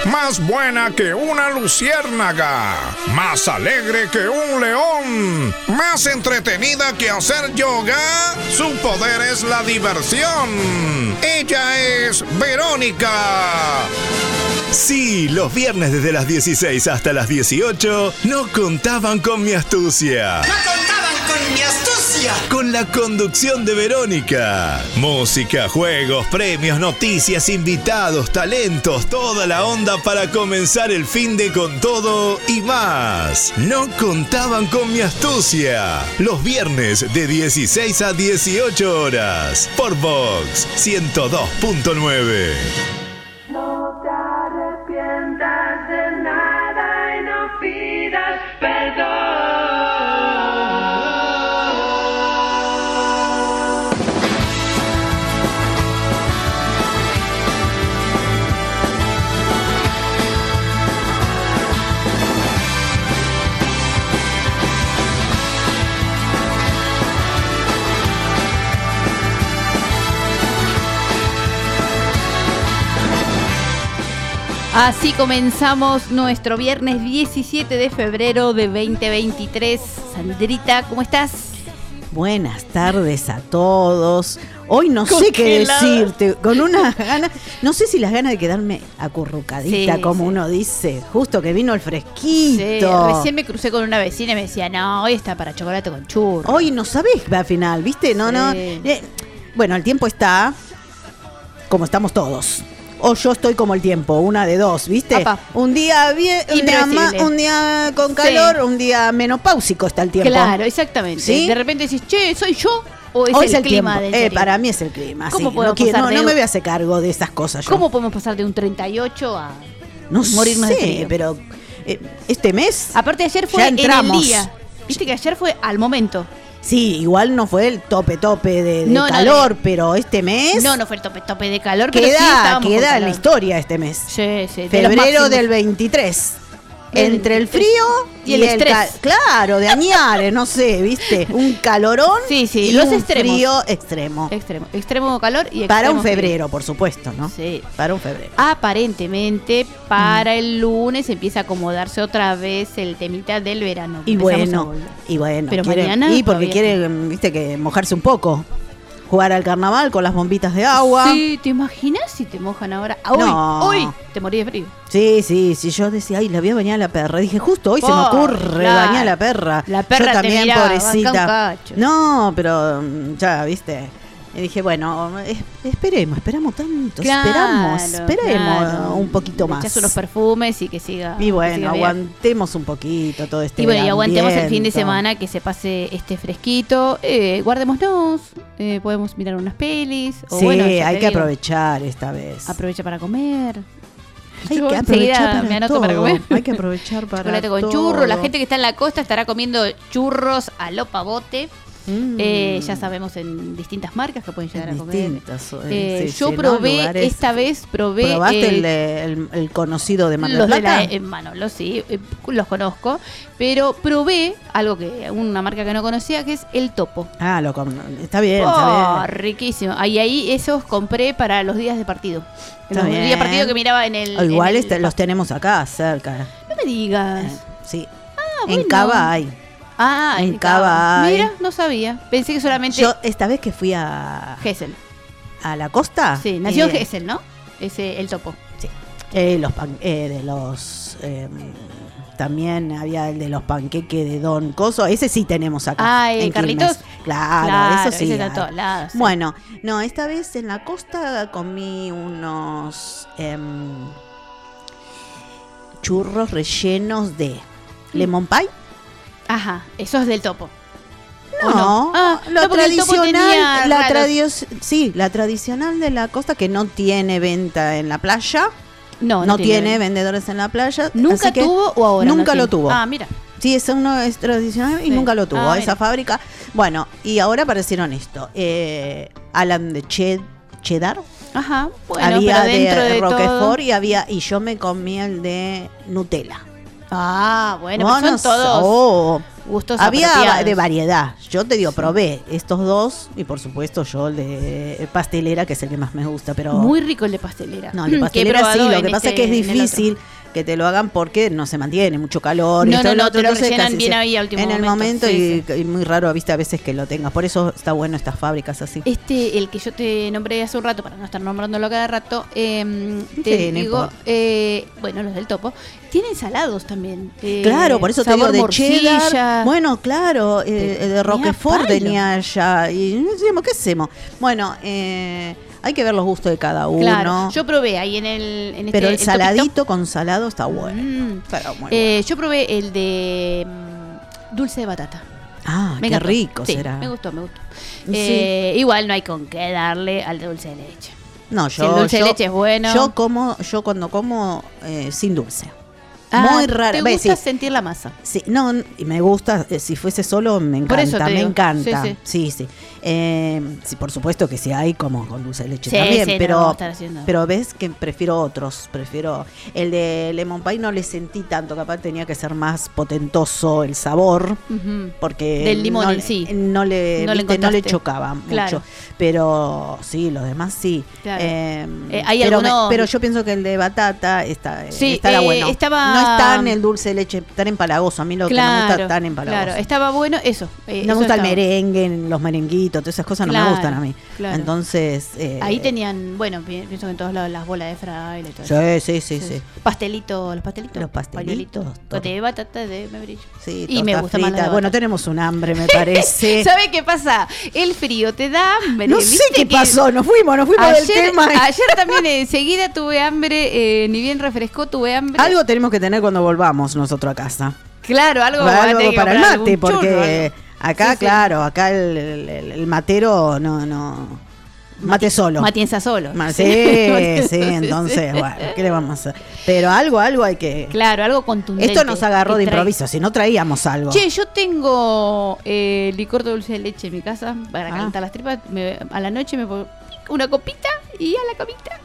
más buena que una luciérnaga, más alegre que un león, más entretenida que hacer yoga. Su poder es la diversión. Ella es Verónica. Sí, los viernes desde las 16 hasta las 18 no contaban con mi astucia. ¡No contaban con mi astucia! Con la conducción de Verónica. Música, juegos, premios, noticias, invitados, talentos, toda la onda para comenzar el fin de con todo y más. No contaban con mi astucia. Los viernes de 16 a 18 horas. Por Vox 102.9. No te arrepientas de nada y no pidas perdón. Así comenzamos nuestro viernes 17 de febrero de 2023. Sandrita, ¿cómo estás? Buenas tardes a todos. Hoy no sé qué decirte, con unas ganas, no sé si las ganas de quedarme acurrucadita, sí, como sí. Uno dice, justo que vino el fresquito. Sí, recién me crucé con una vecina y me decía, no, hoy está para chocolate con churro. Hoy no sabés al final, ¿viste? No, sí. no. Bueno, el tiempo está como estamos todos. O yo estoy como el tiempo, una de dos, ¿viste? Papá. Un día bien, un día con calor, sí. Un día menopáusico está el tiempo. Claro, exactamente. ¿Sí? De repente decís, che, ¿soy yo? ¿O es el clima del para mí es el clima, ¿Cómo sí. No me voy a hacer cargo de esas cosas yo. ¿Cómo podemos pasar de un 38 a no morirnos sé, de frío? Pero este mes aparte ayer fue en el día. Viste que ayer fue al momento. Sí, igual no fue el tope de calor, pero este mes... No fue el tope de calor, pero sí estábamos queda en la historia este mes. Sí. Febrero del 23. Entre el frío y el estrés. Claro, de Añares, no sé, ¿viste? Un calorón y los un extremos. Frío extremo. Extremo calor y extremo para un febrero, frío. Por supuesto, ¿no? Sí. Para un febrero. Aparentemente, para el lunes empieza a acomodarse otra vez el temita del verano. Y bueno. Pero quiere, mañana y porque quiere, viste, que mojarse un poco. Jugar al carnaval con las bombitas de agua. Sí, ¿te imaginas si te mojan ahora? Hoy te morí de frío. Sí, yo decía, ay, la voy a bañar a la perra. Dije, justo hoy se me ocurre bañar a la perra. La perra yo también, te miraba, pobrecita. No, pero ya, viste. Y dije, bueno, esperamos tanto, esperemos un poquito más. Echás unos perfumes y que siga. Y bueno, siga aguantemos un poquito todo este Y bueno, y aguantemos el fin de semana que se pase este fresquito. Guardémonos, podemos mirar unas pelis. Sí, hay que aprovechar esta vez. Aprovecha para comer. Hay que aprovechar para comer. Hay que aprovechar para chocolate con churro. La gente que está en la costa estará comiendo churros a lo pavote. Ya sabemos en distintas marcas que pueden llegar a comer. Yo probé, esta vez probé. ¿Probaste el conocido de Mar del Plata? Los de Manolo, sí, los conozco. Pero probé una marca que no conocía, que es el Topo. Está bien. Riquísimo. Ahí esos compré para los días de partido. Los días de partido que miraba en el. Igual los tenemos acá cerca. No me digas. Sí. Bueno. En Cava hay. En Cava. Mira, no sabía. Pensé que solamente. Yo esta vez que fui a Gesell. ¿A la costa? Sí, nació en Gesell, ¿no? Ese el Topo. Sí. También había el de los panqueques de Don Coso. Ese sí tenemos acá. ¿en Carlitos? Claro, eso sí. Ese está a todos lados. Sí. Bueno, no, esta vez en la costa comí unos churros rellenos de lemon pie. Ajá, eso es del Topo. No, la tradicional, la tradicional de la costa que no tiene venta en la playa. No tiene vendedores en la playa. ¿Nunca tuvo o ahora? Nunca lo tuvo. Mira. Sí, uno es tradicional y nunca lo tuvo. Esa fábrica. Bueno, y ahora aparecieron esto. Alan de cheddar. Ajá. Bueno, había pero dentro de Roquefort todo... y yo me comí el de Nutella. Bueno, son todos gustos había apropiados. De variedad. Yo te digo, probé estos dos y por supuesto yo el de pastelera, que es el que más me gusta, pero muy rico el de pastelera. No, el de pastelera sí, lo que pasa es que es difícil que te lo hagan porque no se mantiene mucho calor. No, te lo rellenan bien ahí al último momento. En el momento sí. Y muy raro, viste, a veces que lo tengas. Por eso está bueno estas fábricas así. El que yo te nombré hace un rato, para no estar nombrándolo cada rato, te digo, bueno, los del Topo, tienen salados también. Claro, por eso te digo, de morcilla. cheddar. Bueno, claro, de Roquefort tenía allá. Y decimos, ¿qué hacemos? Bueno, hay que ver los gustos de cada uno. Claro, yo probé ahí pero el saladito con salado está bueno. Pero muy bueno. Yo probé el de dulce de batata. Qué rico será. Me gustó. Sí. Igual no hay con qué darle al de dulce de leche. No, el dulce de leche es bueno. Yo cuando como sin dulce. Muy raro. ¿Te gusta sentir la masa? Sí, no, y me gusta, si fuese solo me encanta, por eso te digo. encanta. Sí. Sí, por supuesto que sí hay como con dulce de leche también, pero ves que prefiero otros, prefiero el de lemon pie, no le sentí tanto, capaz tenía que ser más potentoso el sabor, porque del limón no le chocaba claro. mucho, pero sí, los demás sí. Claro. Pero yo pienso que el de batata estará bueno. No es tan el dulce de leche, tan empalagoso. A mí lo que no me gusta tan empalagoso. Claro, estaba bueno eso. No me gusta el merengue, los merenguitos, todas esas cosas no me gustan a mí. Claro. Entonces... ahí tenían, bueno, pienso que en todos lados las bolas de fraile y todo eso. Sí. Pastelitos. Los pastelitos. De batata, de membrillo. Sí, y me gusta más la bueno, tenemos un hambre, me parece. ¿Sabe qué pasa? El frío te da hambre. No sé qué pasó, nos fuimos del tema. Ayer también enseguida tuve hambre, ni bien refrescó, tuve hambre. Algo tenemos que tener cuando volvamos nosotros a casa. Claro, algo para el mate, porque acá, sí. acá el matero no mate solo. Matienza solo. Sí, entonces, bueno, ¿qué le vamos a hacer? Pero algo hay que... Claro, algo contundente. Esto nos agarró de improviso, si no traíamos algo. Che, yo tengo licor de dulce de leche en mi casa para calentar las tripas. A la noche me pongo una copita y a la camita.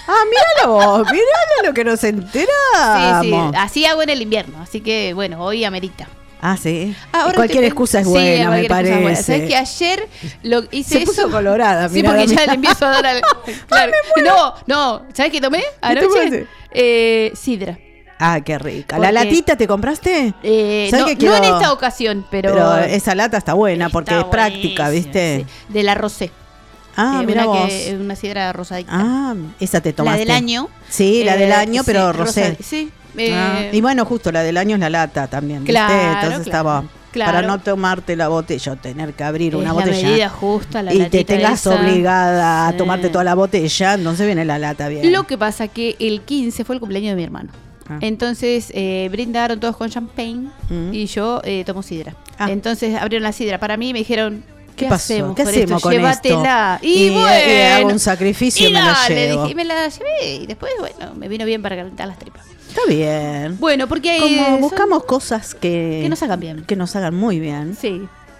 Míralo lo que nos enteramos. Sí, así hago en el invierno, así que bueno, hoy amerita. Sí. Cualquier excusa es buena, me parece. ¿Sabes que ayer lo hice Se puso colorada, sí, porque ya le empiezo a dar al... Claro. No, ¿sabes qué tomé anoche? Sidra. Qué rica. ¿La latita te compraste? No en esta ocasión, pero esa lata está buena porque es práctica, ¿viste? Sí. De la Rosé. Mira vos. Una sidra rosadita. esa te tomaste. La del año. Sí, la del año, pero rosé. Sí. Y bueno, justo la del año es la lata también, ¿viste? Entonces estaba... Para no tomarte la botella, tener que abrir una botella. La medida justa, la y te tengas esa. Obligada a tomarte toda la botella, entonces viene la lata bien. Lo que pasa que el 15 fue el cumpleaños de mi hermano. Entonces brindaron todos con champagne y yo tomo sidra. Entonces abrieron la sidra para mí y me dijeron... ¿Qué hacemos? ¿Qué hacemos con Llévatela. Esto? Y bueno, hago un sacrificio y me la llevo. Dije, me la llevé y después, bueno, me vino bien para calentar las tripas. Está bien. Bueno, porque hay... Como buscamos cosas que nos hagan bien. Que nos hagan muy bien. Sí.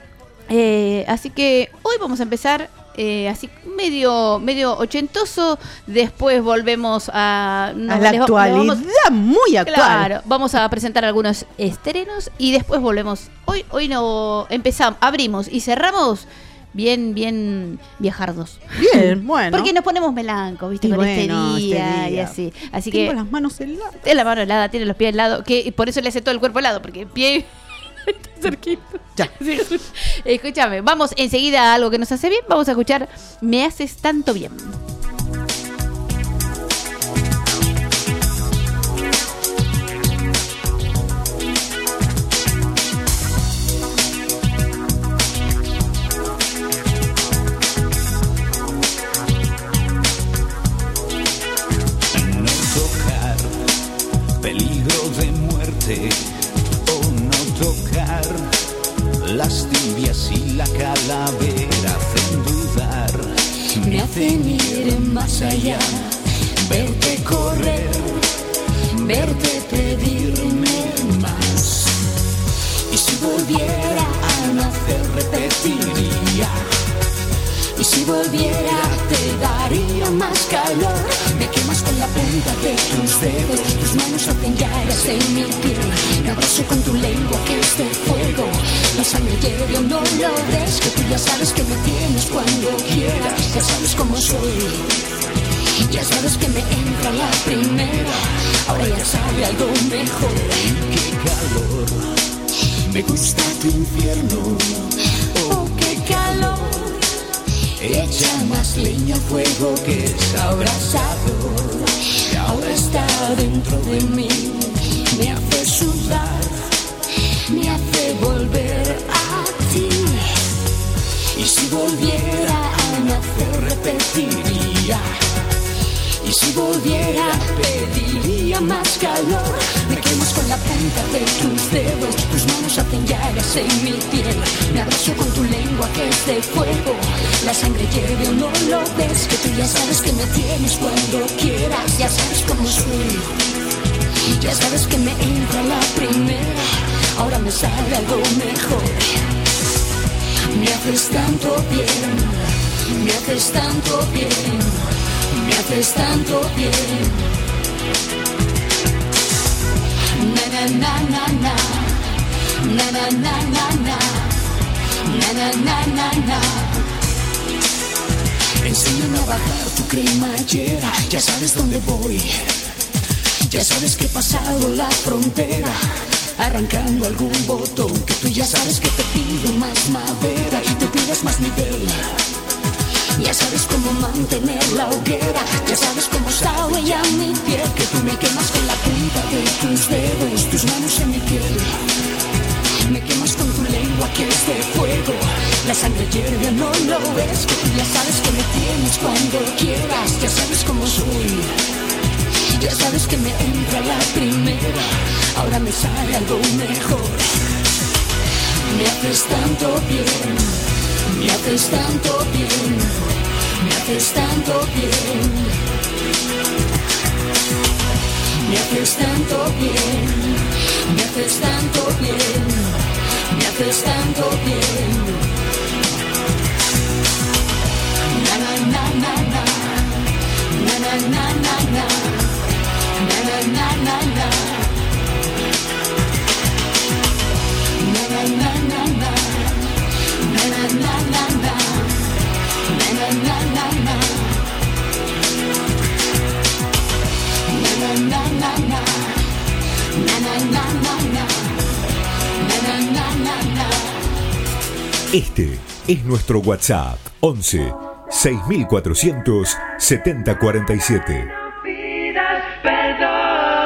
Así que hoy vamos a empezar así medio ochentoso. Después volvemos a la actualidad, muy actual. Claro, vamos a presentar algunos estrenos y después volvemos. Hoy no empezamos, abrimos y cerramos bien viajardos. Bien, bueno. Porque nos ponemos melancos, ¿viste? Con este día y así. Así tengo que las manos heladas. Tiene la mano helada, tiene los pies helados, que por eso le hace todo el cuerpo helado, porque el pie está cerquita. Ya. Sí. Escúchame, vamos enseguida a algo que nos hace bien. Vamos a escuchar Me haces tanto bien. O no tocar las tibias y la calavera hacen dudar, me hacen ir más allá, verte correr, verte pedirme más. Y si volviera a nacer repetiría, y si volviera te daría más calor. Me quemas con la punta de tus dedos, tus manos hacen llagas en mi piel. Me abrazo con tu lengua que es de fuego. La sangre hierve, no lo ves, que tú ya sabes que me tienes cuando quieras. Ya sabes cómo soy, ya sabes que me entra la primera. Ahora ya sabe algo mejor. Qué calor, me gusta tu infierno. Oh, qué calor. Echa más leña al fuego que es abrasador. Y ahora está dentro de mí. Me hace sudar, me hace volver a ti. Y si volviera a nacer repetiría. Y si volviera pediría más calor. Me quemas con la punta de tus dedos, tus manos hacen llagas en mi piel. Me abrazo con tu lengua que es de fuego. La sangre hierve, no lo ves, que tú ya sabes que me tienes cuando quieras. Ya sabes cómo soy, ya sabes que me entra la primera. Ahora me sale algo mejor. Me haces tanto bien, me haces tanto bien, me haces tanto bien. Na na na na na, na na na na na, na na na na na. Enséñame a bajar tu cremallera, ya sabes dónde voy. Ya sabes que he pasado la frontera, arrancando algún botón, que tú ya sabes que te pido más madera y te pides más nivel. Ya sabes cómo mantener la hoguera, ya sabes cómo sabe ya mi piel, que tú me quemas con la punta de tus dedos, tus manos en mi piel. Me quemas con tu lengua que es de fuego. La sangre hierve, no lo ves, que tú ya sabes que me tienes cuando quieras. Ya sabes cómo soy, ya sabes que me entra la primera. Ahora me sale algo mejor. Me haces tanto bien, me haces tanto bien, me haces tanto bien. Me haces tanto bien, me haces tanto bien, me haces tanto bien. Na na na na na, na na na na na, na na na na na, na na na na na, na na na na na, na na na na na. Este es nuestro WhatsApp 11 6400 7047. Pidas perdón.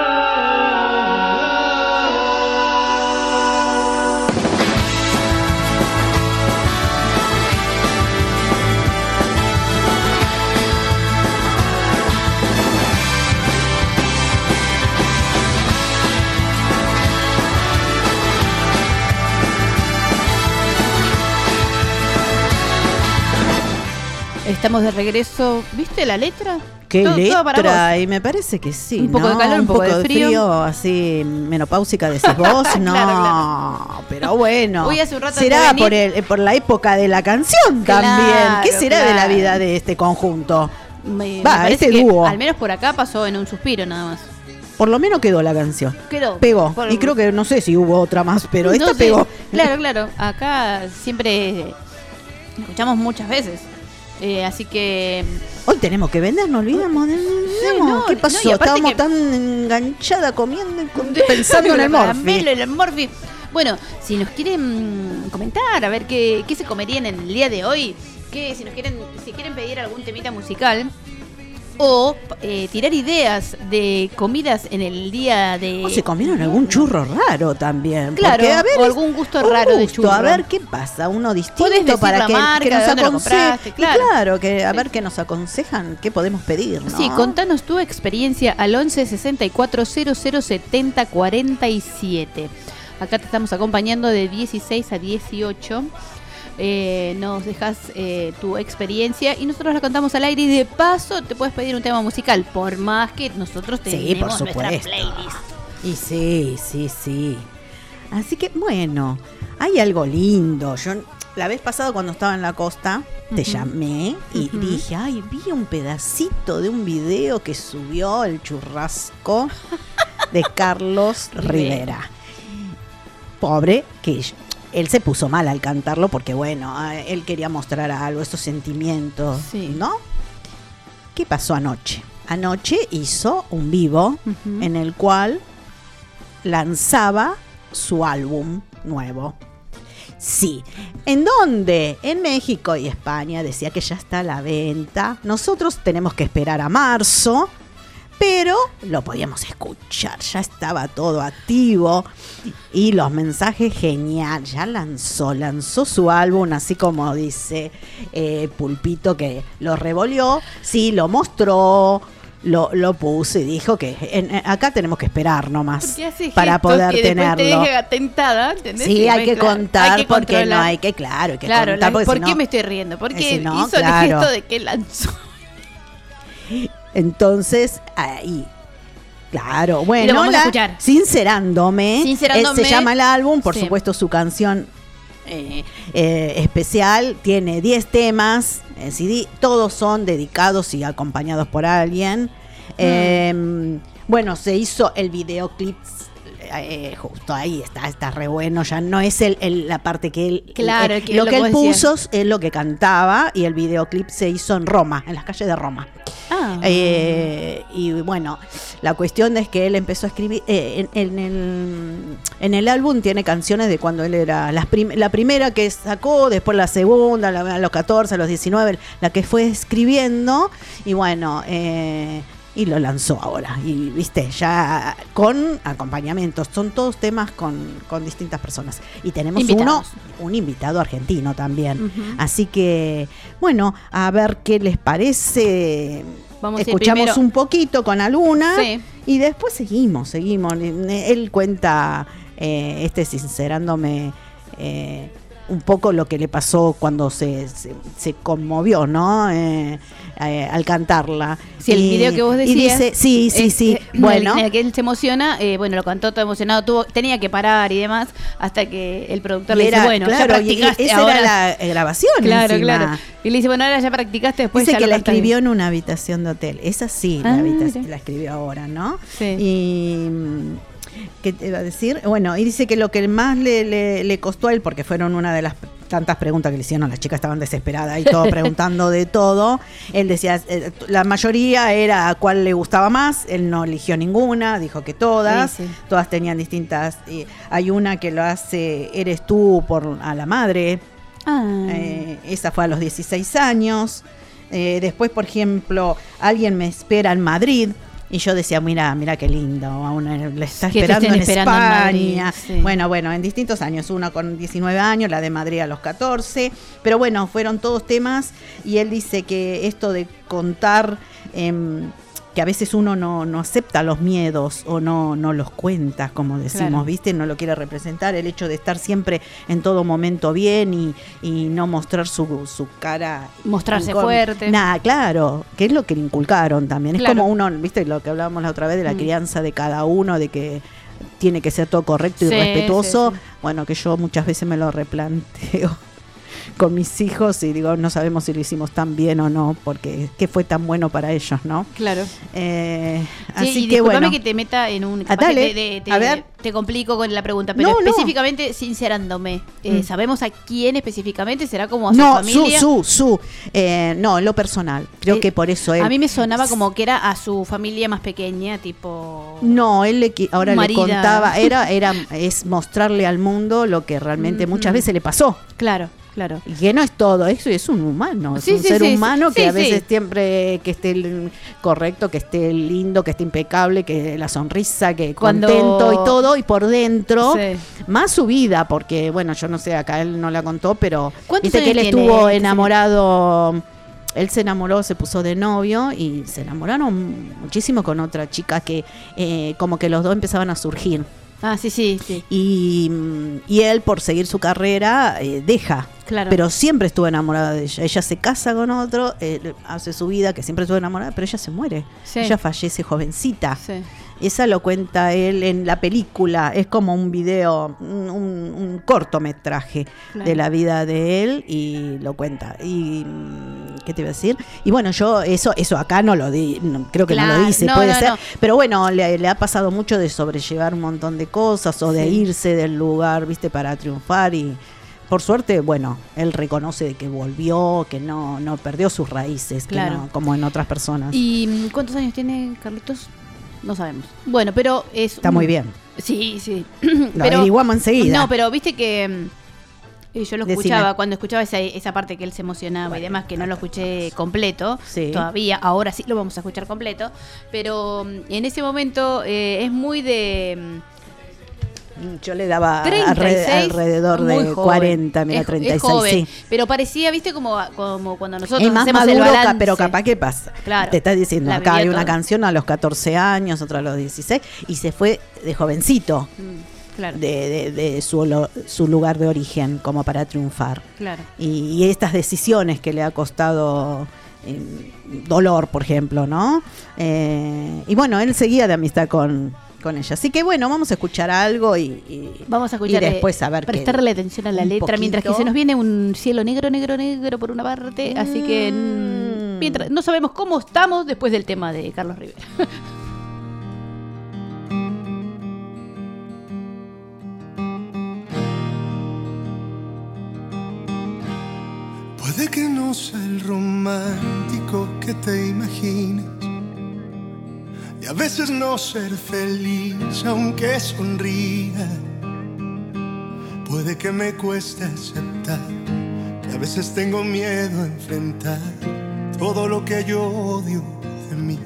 Estamos de regreso. ¿Viste la letra? ¿Qué letra? Para y me parece que sí. Un poco de calor, un poco de frío. Así menopáusica decís vos. No, claro. Pero bueno. Hoy hace un rato será por la época de la canción también. ¿Qué será de la vida de este conjunto? Me este dúo. Al menos por acá pasó en un suspiro nada más. Por lo menos quedó la canción. Pegó. Y creo que no sé si hubo otra más, pero esta pegó. Claro. Acá siempre escuchamos muchas veces. Así que hoy tenemos que vender, no olvidamos. ¿Qué pasó? Estábamos tan enganchada comiendo y pensando en el Morphy. Bueno, si nos quieren comentar, a ver qué se comerían en el día de hoy, si quieren pedir algún temita musical o tirar ideas de comidas en el día de... O se comieron algún churro raro también. Claro, porque, a ver, o algún gusto raro de churro. A ver qué pasa, uno distinto para que nos aconseje. Claro, que a ver qué nos aconsejan, qué podemos pedir, ¿no? Sí, contanos tu experiencia al 11 64 00 70 47. Acá te estamos acompañando de 16 a 18. Nos dejas tu experiencia y nosotros la contamos al aire y de paso te puedes pedir un tema musical, por más que nosotros tenemos nuestra playlist. Y sí. Así que bueno, hay algo lindo. Yo la vez pasada cuando estaba en la costa te llamé y dije, ay, vi un pedacito de un video que subió el churrasco de Carlos Rivera. Pobre, que él se puso mal al cantarlo porque, bueno, él quería mostrar algo, estos sentimientos, ¿no? ¿Qué pasó anoche? Anoche hizo un vivo en el cual lanzaba su álbum nuevo. Sí. ¿En dónde? En México y España. Decía que ya está a la venta. Nosotros tenemos que esperar a marzo, pero lo podíamos escuchar. Ya estaba todo activo y los mensajes genial. Ya lanzó su álbum, así como dice Pulpito, que lo revolvió. Sí, lo mostró. Lo puse y dijo que acá tenemos que esperar nomás para poder tenerlo. Te deje tentada, ¿entendés? Sí, hay que contar porque no hay que, claro, hay que contar. ¿Por qué me estoy riendo? Porque hizo el gesto de que lanzó. Entonces, ahí, claro, bueno, vamos a escuchar. Sincerándome, se llama el álbum, por supuesto su canción especial, tiene 10 temas en CD, todos son dedicados y acompañados por alguien. Bueno, se hizo el videoclip, justo ahí está re bueno, ya no es la parte que él, lo que él puso es lo que cantaba, y el videoclip se hizo en Roma, en las calles de Roma. Y bueno, la cuestión es que él empezó a escribir en el álbum, tiene canciones de cuando él era la primera que sacó, después la segunda, a los 14, a los 19, la que fue escribiendo, y bueno, y lo lanzó ahora, y viste, ya con acompañamientos, son todos temas con distintas personas, y tenemos un invitado argentino también, así que bueno, a ver qué les parece. Escuchamos un poquito con alguna y después seguimos. Él cuenta, sincerándome, un poco lo que le pasó cuando se conmovió, ¿no? Al cantarla. Sí, el video que vos decías. Y dice, sí. Bueno. En el que él se emociona, lo cantó todo emocionado, tenía que parar y demás, hasta que el productor le dice, bueno, claro, ya practicaste. Esa ahora era la grabación. Claro. Y le dice, bueno, ahora ya practicaste, después dice ya que lo la escribió en una habitación de hotel. Esa sí, la escribió ahora, ¿no? Sí. Y ¿qué te iba a decir? Bueno, y dice que lo que más le costó a él, porque fueron una de las tantas preguntas que le hicieron, las chicas estaban desesperadas y todo preguntando de todo. Él decía, la mayoría era cuál le gustaba más, él no eligió ninguna, dijo que todas, todas tenían distintas. Hay una que lo hace Eres tú a la madre, esa fue a los 16 años. Después, por ejemplo, Alguien me espera en Madrid. Y yo decía, mira qué lindo, aún le está esperando en España. Bueno, en distintos años, una con 19 años, la de Madrid a los 14. Pero bueno, fueron todos temas, y él dice que esto de contar, que a veces uno no acepta los miedos o no los cuenta, como decimos, ¿viste? No lo quiere representar, el hecho de estar siempre en todo momento bien y no mostrar su cara. Mostrarse fuerte. Nada, claro, que es lo que le inculcaron también. Es como uno, ¿viste? Lo que hablábamos la otra vez de la crianza de cada uno, de que tiene que ser todo correcto y respetuoso. Bueno, que yo muchas veces me lo replanteo con mis hijos y digo, no sabemos si lo hicimos tan bien o no, porque qué fue tan bueno para ellos, ¿no? Claro. Así que bueno, que te meta en un... Dale, a ver. Te complico con la pregunta, pero específicamente, sincerándome, ¿sabemos a quién específicamente? ¿Será como a su familia? No, en lo personal. Creo que por eso él... A mí me sonaba como que era a su familia más pequeña, tipo... No, él ahora le contaba, es mostrarle al mundo lo que realmente muchas veces le pasó. Claro. Y que no es todo, eso es un humano, es un ser humano que a veces siempre que esté correcto, que esté lindo, que esté impecable, que la sonrisa, que contento y todo, y por dentro, más su vida, porque bueno, yo no sé, acá él no la contó, pero viste que él estuvo enamorado, él se enamoró, se puso de novio y se enamoraron muchísimo con otra chica que como que los dos empezaban a surgir. Sí. Y él, por seguir su carrera, deja. Claro. Pero siempre estuvo enamorada de ella. Ella se casa con otro, hace su vida, que siempre estuvo enamorada, pero ella se muere. Ella fallece jovencita. Esa lo cuenta él en la película, es como un video, un cortometraje de la vida de él y lo cuenta. Y ¿qué te iba a decir? Y bueno, yo eso acá no lo di, creo que no lo dice, puede ser. Pero bueno, le ha pasado mucho de sobrellevar un montón de cosas o de irse del lugar, ¿viste? Para triunfar y por suerte, bueno, él reconoce que volvió, que no perdió sus raíces, claro, que no, como en otras personas. ¿Y cuántos años tiene Carlitos? No sabemos. Bueno, pero está muy bien. Sí. Lo averiguamos enseguida. No, pero viste que yo lo escuchaba, cuando escuchaba esa parte que él se emocionaba y demás, que no lo escuché completo, todavía, ahora sí lo vamos a escuchar completo, pero en ese momento es muy de... Yo le daba 36, alrededor de joven, 40, mira, 36, es joven, sí. Pero parecía, viste, como cuando nosotros es más hacemos maduro, el balance. Pero capaz que pasa. Claro, te estás diciendo, acá hay una canción a los 14 años, otra a los 16, y se fue de jovencito, claro, de su lugar de origen, como para triunfar. Claro. Y estas decisiones que le ha costado... dolor, por ejemplo, ¿no? Y bueno, él seguía de amistad con ella. Así que bueno, vamos a escuchar algo y vamos a escuchar y después a ver prestarle atención a la letra, poquito. Mientras que se nos viene un cielo negro por una parte, así que mientras no sabemos cómo estamos después del tema de Carlos Rivera. Puede que no sea el romántico que te imaginas, y a veces no ser feliz aunque sonría. Puede que me cueste aceptar que a veces tengo miedo a enfrentar todo lo que yo odio de mí.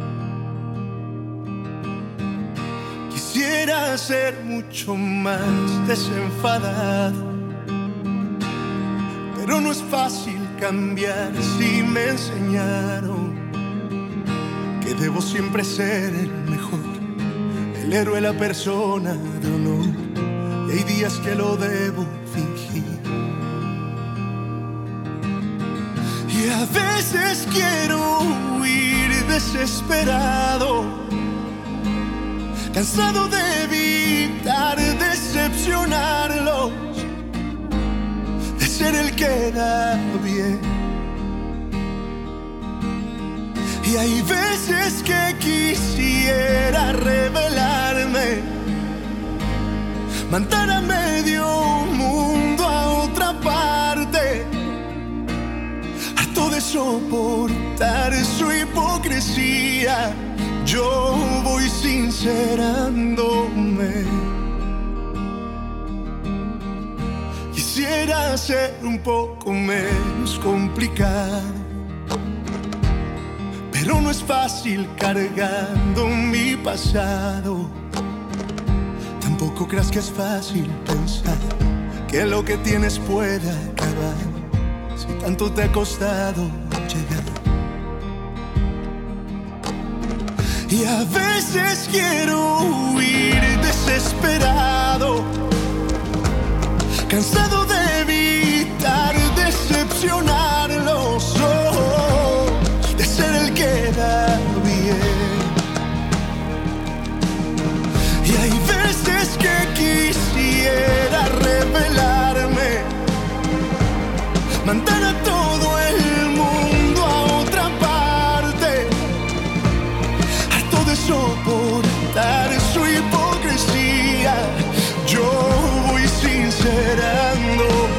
Quisiera ser mucho más desenfadado, pero no es fácil cambiar si me enseñaron que debo siempre ser el mejor, el héroe, la persona de honor, y hay días que lo debo fingir. Y a veces quiero huir desesperado, cansado de evitar decepcionarlos, de ser el que da bien. Y hay veces que quisiera rebelarme, mandar a medio mundo a otra parte, harto de soportar su hipocresía. Yo voy sincerándome. Quisiera ser un poco menos complicado, pero no es fácil cargando mi pasado. Tampoco creas que es fácil pensar que lo que tienes pueda acabar, si tanto te ha costado llegar. Y a veces quiero huir desesperado, cansado de evitar decepcionarlos, de ser el que da bien. Y hay veces que quisiera rebelarme, mandar a todo el mundo a otra parte, harto de soportar su hipocresía. Yo voy sincerándome.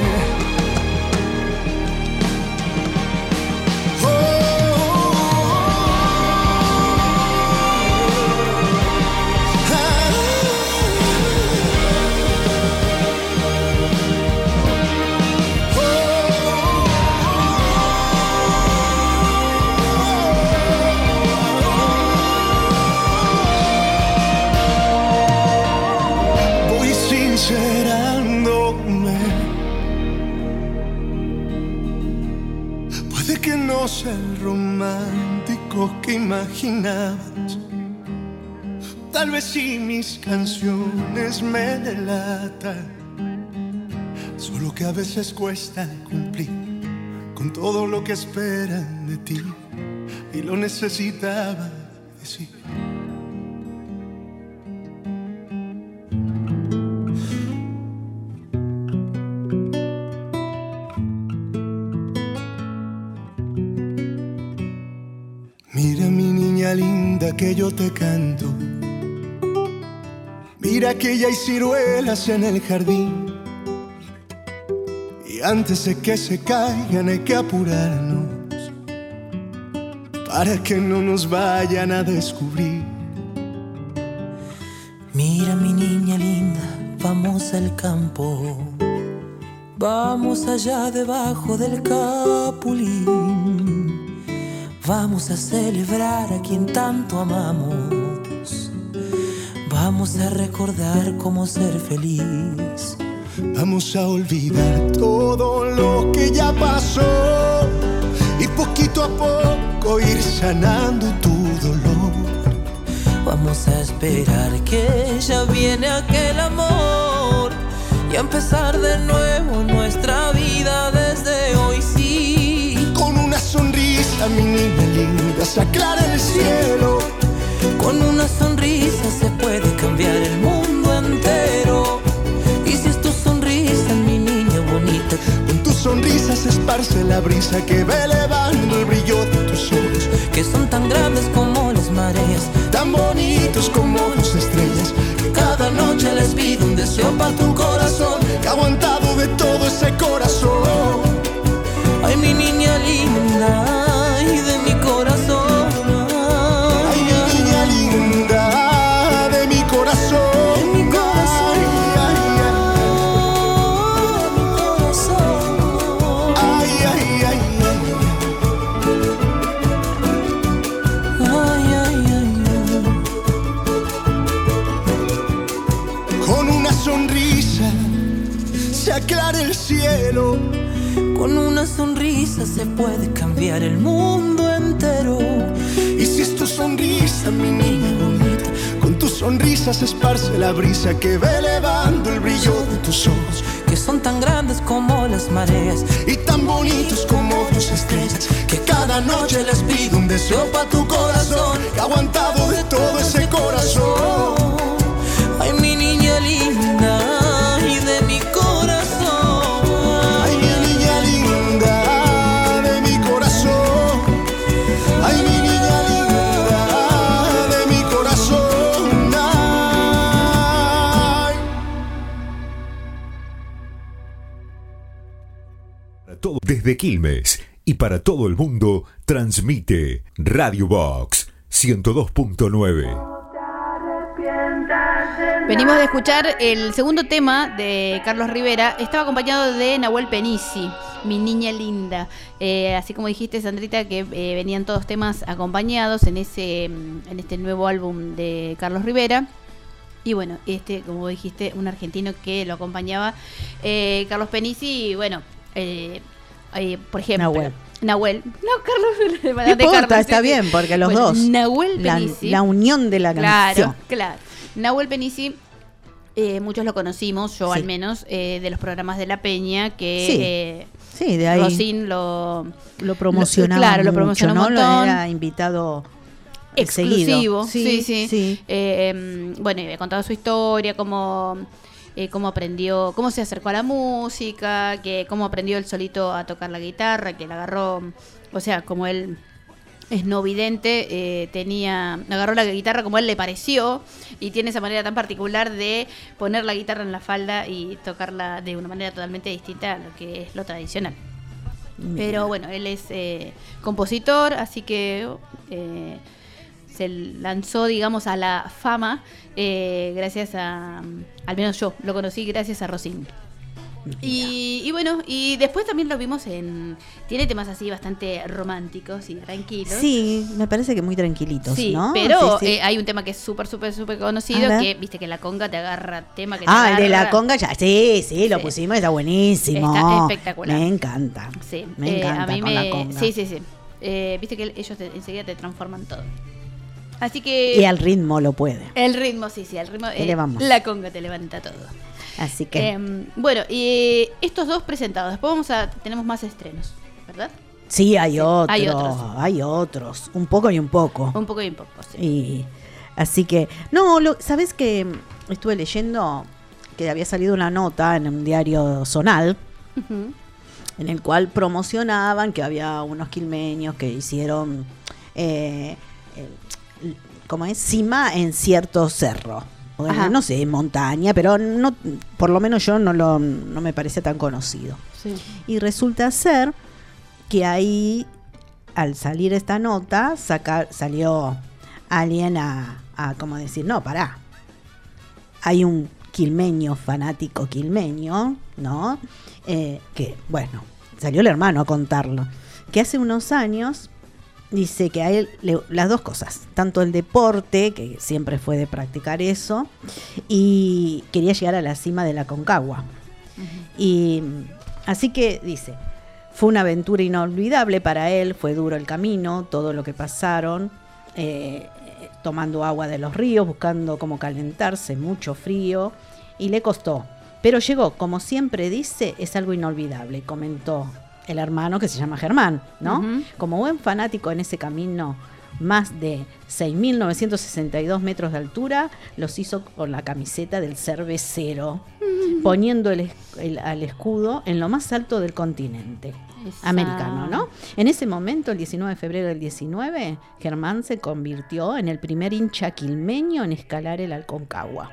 Puede que no sea el romántico que imaginabas, tal vez sí mis canciones me delatan, solo que a veces cuesta cumplir con todo lo que esperan de ti, y lo necesitaba decir. linda que yo te canto. Mira que ya hay ciruelas en el jardín, y antes de que se caigan hay que apurarnos para que no nos vayan a descubrir. Mira mi niña linda, vamos al campo, vamos allá debajo del capulín, vamos a celebrar a quien tanto amamos, vamos a recordar cómo ser feliz. Vamos a olvidar todo lo que ya pasó y poquito a poco ir sanando tu dolor. Vamos a esperar que ya viene aquel amor y a empezar de nuevo nuestra vida desde hoy, sí. Con una sonrisa, mi niña linda, se aclara el cielo. Con una sonrisa se puede cambiar el mundo entero. Y si es tu sonrisa, mi niña bonita, con tu sonrisa se esparce la brisa que va elevando el brillo de tus ojos, que son tan grandes como las mareas, tan bonitos como dos estrellas. Cada noche les pido un deseo para tu corazón, que aguantado de todo ese corazón. Ay, mi niña linda, ay, de mi corazón. Ay, mi niña linda, de mi corazón. De mi corazón. Ay, ay, ay, ay. Ay, ay, ay, ay. Con una sonrisa se aclara el cielo. Con una sonrisa se puede cambiar el mundo entero. Y si es tu sonrisa, mi niña bonita, con tu sonrisa se esparce la brisa que va elevando el brillo de tus ojos, que son tan grandes como las mareas y tan bonitos como dos estrellas. Que cada noche les pido un deseo para tu corazón, que aguantado de todo ese corazón. Ay, mi niña linda, y de mi corazón. Ay, mi niña linda, de mi corazón. Ay, mi niña linda, de mi corazón. Ay. Desde Quilmes y para todo el mundo, transmite Radio Box 102.9. Venimos de escuchar el segundo tema de Carlos Rivera. Estaba acompañado de Nahuel Penisi, Mi Niña Linda. Así como dijiste, Sandrita, que venían todos temas acompañados en este nuevo álbum de Carlos Rivera. Y bueno, como dijiste, un argentino que lo acompañaba, Carlos Penisi. Y bueno, por ejemplo, Nahuel. No, Carlos. No importa, Carlos, está bien, porque los dos. Nahuel Penisi. La unión de la canción. Claro. Nahuel Penisi, muchos lo conocimos, yo al menos, de los programas de La Peña, que sí, de ahí Rosín lo promocionaba. Claro, lo promocionó un montón. Era invitado exclusivo. Seguido. Sí. Bueno, había contado su historia, cómo aprendió, cómo se acercó a la música, cómo aprendió él solito a tocar la guitarra, que la agarró, o sea, como él es no vidente, agarró la guitarra como él le pareció y tiene esa manera tan particular de poner la guitarra en la falda y tocarla de una manera totalmente distinta a lo que es lo tradicional. Pero bueno, él es compositor, así que se lanzó, digamos, a la fama gracias al menos yo lo conocí gracias a Rosín. Y bueno, y después también lo vimos tiene temas así bastante románticos y tranquilos. Sí, me parece que muy tranquilitos, sí, ¿no? pero sí. Hay un tema que es súper conocido, que viste que la conga te agarra tema que te agarra. El de la conga ya, sí, lo pusimos, está buenísimo. Está espectacular. Me encanta. Sí, me encanta a mí con la conga. Sí. Viste que ellos enseguida te transforman todo. Así que... Y al ritmo lo puede. El ritmo, sí, el ritmo. La conga te levanta todo. Así que... bueno, y estos dos presentados. Después tenemos más estrenos, ¿verdad? Sí, hay otros. Un poco y un poco. Un poco y un poco, sí. Y, así que... ¿Sabes qué? Estuve leyendo que había salido una nota en un diario zonal, en el cual promocionaban que había unos quilmeños que hicieron... como es, cima en cierto cerro. Bueno, no sé, montaña, pero no, por lo menos yo no me parece tan conocido. Sí. Y resulta ser que ahí, al salir esta nota, salió alguien a como decir, no, pará. Hay un quilmeño, fanático quilmeño, ¿no? Que, bueno, salió el hermano a contarlo. Que hace unos años dice que a él, las dos cosas, tanto el deporte, que siempre fue de practicar eso, y quería llegar a la cima de la Aconcagua. Y así que dice, fue una aventura inolvidable para él, fue duro el camino, todo lo que pasaron, tomando agua de los ríos, buscando cómo calentarse, mucho frío, y le costó. Pero llegó, como siempre dice, es algo inolvidable, comentó el hermano, que se llama Germán, ¿no? Como buen fanático en ese camino, más de 6.962 metros de altura, los hizo con la camiseta del cervecero, poniendo al escudo en lo más alto del continente americano, ¿no? En ese momento, el 19 de febrero del 19, Germán se convirtió en el primer hincha quilmeño en escalar el Aconcagua.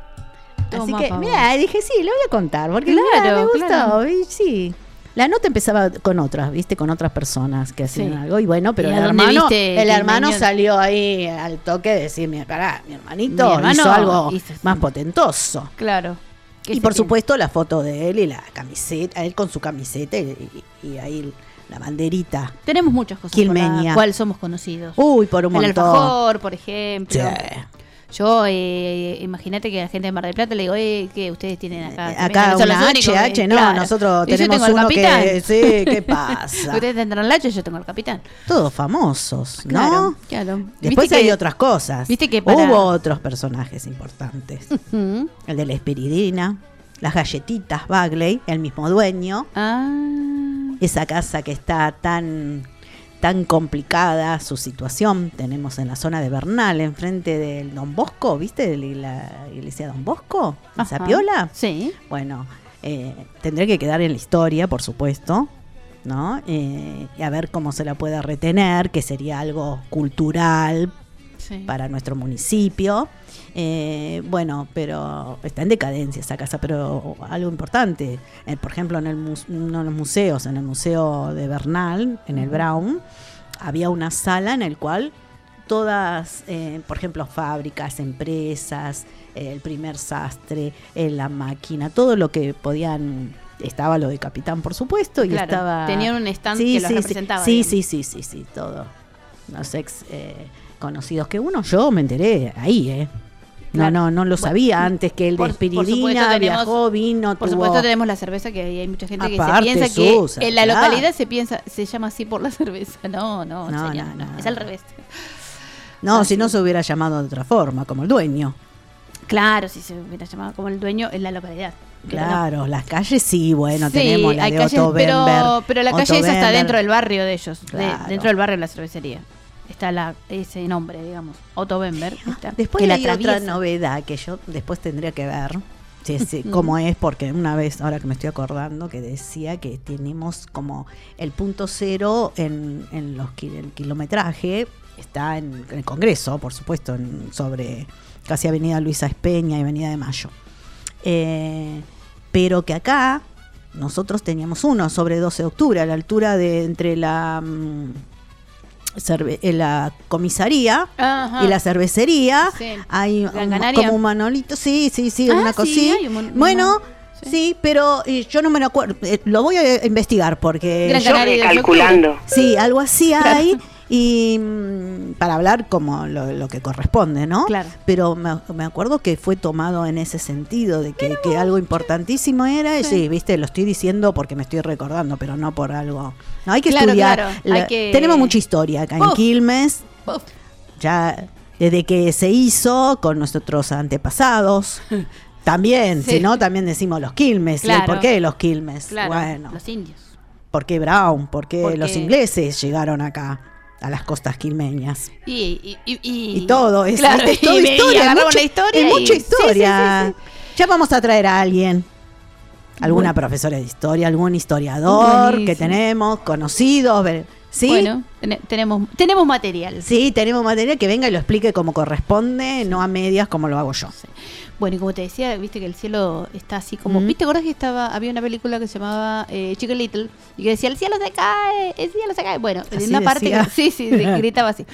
Así que, mira, dije, sí, lo voy a contar, porque me gustó, y sí. La nota empezaba con otras, ¿viste? Con otras personas que hacían algo. Y bueno, pero el hermano salió ahí al toque de decir, mira, mi hermanito hizo algo más potentoso. Claro. Y por supuesto la foto de él y la camiseta, él con su camiseta y ahí la banderita. Tenemos muchas cosas quilmeña, por la cual somos conocidos. Uy, por un montón. El alfajor, por ejemplo. Sí. Yo, imagínate que a la gente de Mar del Plata le digo, ¿qué ustedes tienen acá? Acá una HH, no, claro. Nosotros tenemos uno que, sí, ¿qué pasa? Ustedes tendrán la H, yo tengo el capitán. Todos famosos, ¿no? Claro. Después hay otras cosas. ¿Viste que hubo otros personajes importantes? El de la Espiridina, las galletitas Bagley, el mismo dueño. Esa casa que está tan complicada su situación, tenemos en la zona de Bernal, enfrente del Don Bosco, ¿viste? La iglesia Don Bosco, en Zapiola. Sí. Bueno, tendré que quedar en la historia, por supuesto, ¿no? Y a ver cómo se la puede retener, que sería algo cultural para nuestro municipio. Bueno, pero está en decadencia esa casa, pero algo importante, por ejemplo, en uno de los museos, en el Museo de Bernal, en el Brown, había una sala en el cual todas, por ejemplo, fábricas, empresas, el primer sastre, la máquina, todo lo que podían, estaba lo de Capitán, por supuesto, y estaba, tenían un stand que los representaba. Sí, todo, los ex conocidos que yo me enteré ahí, No lo sabía antes que el de Espiridina viajó, vino, por supuesto tenemos la cerveza, que hay mucha gente que se piensa que en la localidad se llama así por la cerveza. No, es al revés. No, si no se hubiera llamado de otra forma, como el dueño. Claro, si se hubiera llamado como el dueño en la localidad. Claro, las calles tenemos la de Otto Bember. Pero la calle esa está dentro del barrio de ellos, dentro del barrio de la cervecería. Está ese nombre, digamos, Otto Bember. Después que hay otra novedad que yo después tendría que ver cómo es, porque una vez, ahora que me estoy acordando, que decía que tenemos como el punto cero en el kilometraje, está en el Congreso, por supuesto, sobre casi Avenida Luisa Espeña y Avenida de Mayo. Pero que acá nosotros teníamos uno sobre 12 de octubre, a la altura de entre la comisaría y la cervecería, hay como un manolito, una cosita. Bueno, pero yo no me lo acuerdo, lo voy a investigar porque calculando. Sí, algo así hay. Y para hablar como lo que corresponde, ¿no? Claro. Pero me acuerdo que fue tomado en ese sentido, de que algo importantísimo era, sí, viste, lo estoy diciendo porque me estoy recordando, pero no por algo. No, hay que estudiar. Tenemos mucha historia acá en Quilmes. Ya desde que se hizo con nuestros antepasados. También, si no, también decimos los Quilmes. Claro. ¿Por qué los Quilmes? Claro, bueno, los indios. ¿Por qué Brown? ¿Por qué los ingleses llegaron acá? A las costas quilmeñas. Y todo, es toda historia. Mucha historia. Sí. Ya vamos a traer a alguien. Alguna profesora de historia, algún historiador que tenemos, conocidos, ¿Sí? Bueno, tenemos material. Sí, tenemos material, que venga y lo explique como corresponde, no a medias como lo hago yo. Sí. Bueno, y como te decía, viste que el cielo está así como... ¿Viste? ¿Te acordás que había una película que se llamaba Chicken Little? Y que decía, el cielo se cae, el cielo se cae. Bueno, así en una parte... decía. Gritaba así.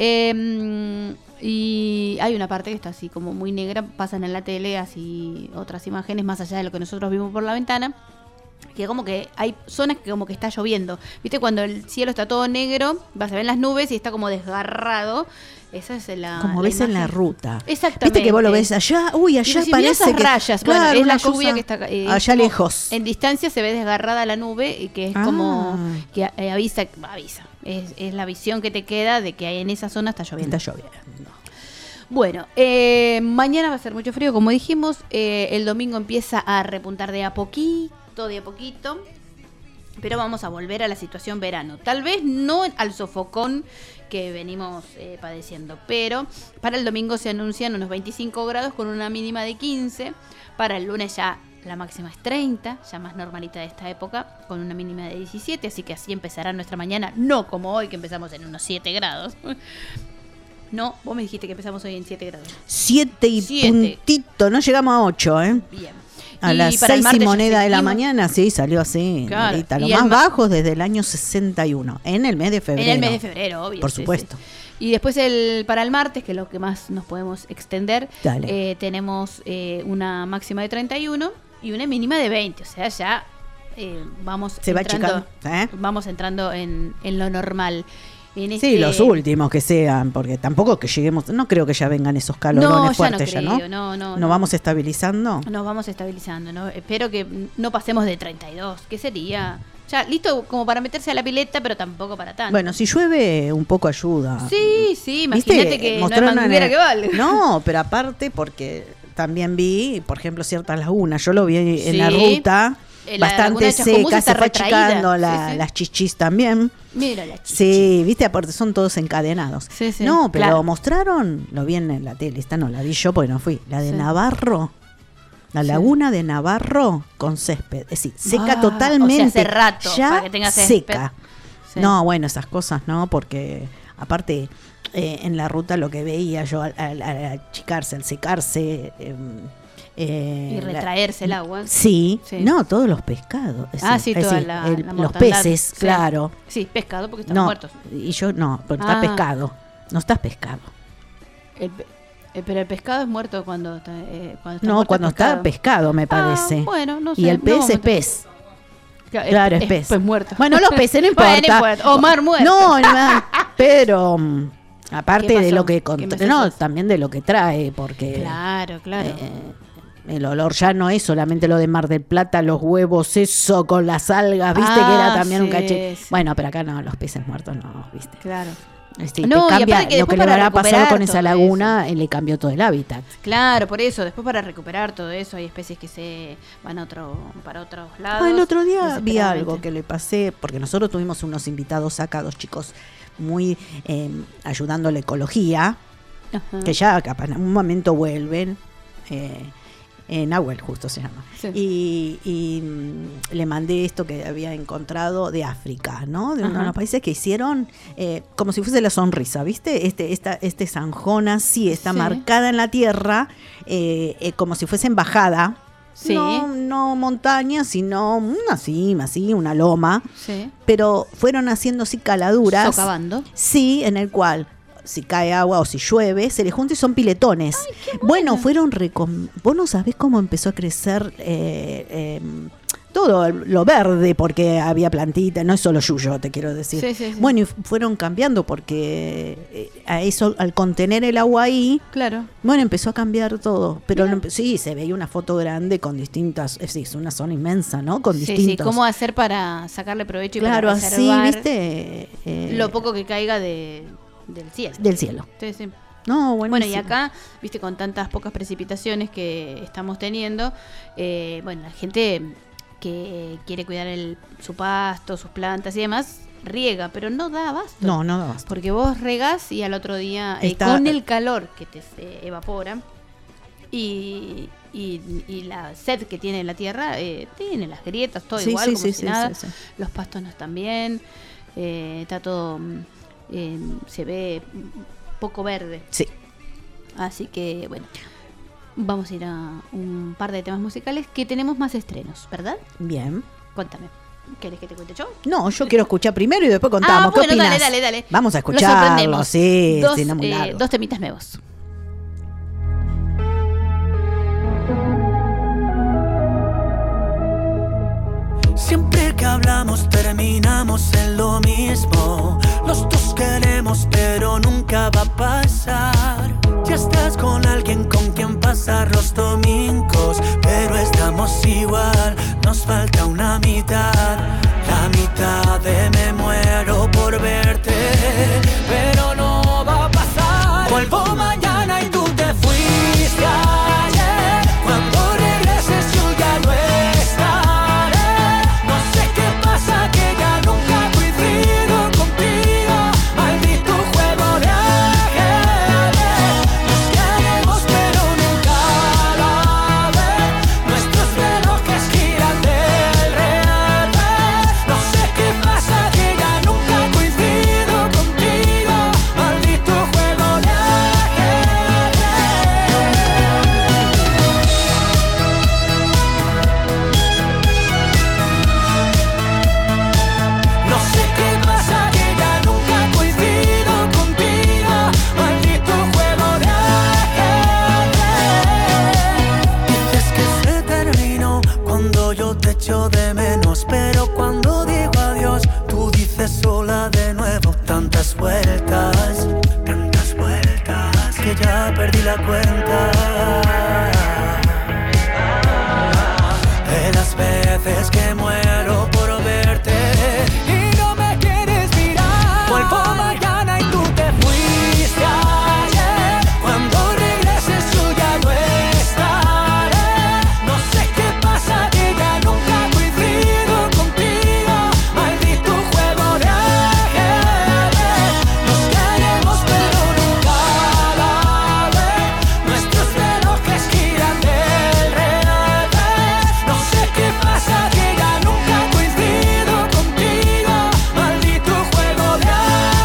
Y hay una parte que está así como muy negra, pasan en la tele así otras imágenes más allá de lo que nosotros vimos por la ventana, que como que hay zonas que como que está lloviendo. ¿Viste? Cuando el cielo está todo negro, se ven las nubes y está como desgarrado. Esa es la como ves imagen. En la ruta. Exactamente. Viste que vos lo ves allá, allá si parece esas que rayas, claro, bueno, es la cosa, lluvia que está allá lejos. En distancia se ve desgarrada la nube y que es como que avisa. Es la visión que te queda de que en esa zona está lloviendo. Está lloviendo. Bueno, mañana va a ser mucho frío, como dijimos. El domingo empieza a repuntar de a poquito. Pero vamos a volver a la situación verano. Tal vez no al sofocón que venimos padeciendo. Pero para el domingo se anuncian unos 25 grados con una mínima de 15. Para el lunes ya la máxima es 30, ya más normalita de esta época, con una mínima de 17. Así que así empezará nuestra mañana. No como hoy, que empezamos en unos 7 grados. No, vos me dijiste que empezamos hoy en 7 grados. 7 y puntito, no llegamos a 8, ¿eh? Bien. A las 6 y moneda de la mañana, sí, salió así. Claro. Lo más bajos desde el año 61, en el mes de febrero. En el mes de febrero, obvio. Por supuesto. Sí. Y después para el martes, que es lo que más nos podemos extender, tenemos una máxima de 31 y una mínima de 20. O sea, ya vamos entrando en lo normal. Sí, los últimos que sean, porque tampoco que lleguemos, no creo que ya vengan esos calorones fuertes ya, ¿no? ¿No vamos estabilizando? Nos vamos estabilizando, ¿no? Espero que no pasemos de 32, que sería ya listo como para meterse a la pileta, pero tampoco para tanto. Bueno, si llueve un poco ayuda. Sí, imagínate que no hay manguera que vale. No, pero aparte porque también vi, por ejemplo, ciertas lagunas, yo lo vi en la ruta. Bastante seca, se fue achicando las chichis también. Mira la chichis. Sí, viste, aparte son todos encadenados. Sí, no, pero mostraron, lo vi en la tele, esta no la vi yo porque no fui, la de Navarro, la laguna de Navarro con césped, es decir, seca totalmente. O sea, hace rato, ya para que tenga césped. Seca. Sí. No, bueno, esas cosas no, porque aparte en la ruta lo que veía yo al achicarse, al secarse... y retraerse el agua. Sí, no, todos los pescados. Sí, los peces, claro. Sí, pescado porque están muertos. Y yo no, porque está pescado. No estás pescado. Pero el pescado es muerto cuando está cuando está pescado, me parece. Bueno, no sé. Y el pez es pez. Claro, es pez. Pues muerto. Bueno, los peces no importa. Bueno, no importa. O mar muerto. No, pero aparte de lo que también de lo que trae, porque claro. El olor ya no es solamente lo de Mar del Plata, los huevos, eso con las algas, viste que era también un caché. Sí. Bueno, pero acá no, los peces muertos no, viste. Claro. Te cambia, que lo que le habrá pasado con esa laguna, le cambió todo el hábitat. Claro, por eso, después para recuperar todo eso, hay especies que se van para otros lados. El otro día vi algo que le pasé, porque nosotros tuvimos unos invitados acá, 2 chicos muy ayudando a la ecología, que ya capaz en un momento vuelven. Nahuel justo se llama. Sí. Y le mandé esto que había encontrado de África, ¿no? De uno de los países que hicieron como si fuese la sonrisa, ¿viste? Este zanjona sí está marcada en la tierra, como si fuese embajada. Sí. No montaña, sino una cima, así, una loma. Sí. Pero fueron haciendo así caladuras. Socavando. Sí, en el cual si cae agua o si llueve, se le junta y son piletones. Ay, bueno, fueron vos no sabés cómo empezó a crecer todo lo verde, porque había plantita, no es solo yuyo, te quiero decir. Sí. Bueno, y fueron cambiando porque a eso, al contener el agua ahí, bueno, empezó a cambiar todo. Pero sí, se veía una foto grande con distintas, es una zona inmensa, ¿no? Con distintos. Sí, cómo hacer para sacarle provecho y para reservar ¿viste? Lo poco que caiga del cielo. Sí. No, bueno, y acá, viste, con tantas pocas precipitaciones que estamos teniendo, bueno, la gente que quiere cuidar su pasto, sus plantas y demás, riega, pero no da abasto. No da abasto. Porque vos regás y al otro día, con el calor que te evapora y la sed que tiene la tierra, tiene las grietas, todo igual, como si nada. Sí. Los pastos no están bien. está todo, se ve poco verde. Sí. Así que bueno, vamos a ir a un par de temas musicales que tenemos más estrenos, ¿verdad? Bien. Cuéntame. ¿Querés que te cuente yo? No, yo quiero escuchar primero y después contamos. ¿Qué opinas? Dale. Vamos a escucharlo, sí. Dos temitas nuevos. Siempre que hablamos terminamos en lo mismo. Los dos queremos pero nunca va a pasar. Ya estás con alguien con quien pasar los domingos, pero estamos igual, nos falta una mitad. La mitad de me muero por verte, pero no va a pasar. Vuelvo mañana y tú te fuiste ayer. Cuando regreses yo ya no estaré. No sé qué pasa que ya nunca coincido contigo. Maldito juego de ajedrez. Nos queremos pero nunca la vez. Nuestros relojes giran del revés. No sé qué pasa que ya nunca coincido contigo. Maldito juego de ajedrez. No sé qué pasa que ya nunca coincido contigo. Maldito juego de ajedrez. Dices que se terminó cuando yo te echo de menos, pero cuando digo adiós tú dices hola de nuevo. Tantas vueltas que ya perdí la cuenta de las veces que muero por verte y no me quieres mirar. Vuelvo mañana y tú te fuiste ayer. Cuando regreses yo ya no estaré. No sé qué pasa que ya nunca coincido contigo. Maldito juego de ajedrez. Nos queremos pero nunca la vez. Nuestros relojes giran del revés. No sé qué pasa que ya nunca coincido contigo. Maldito juego de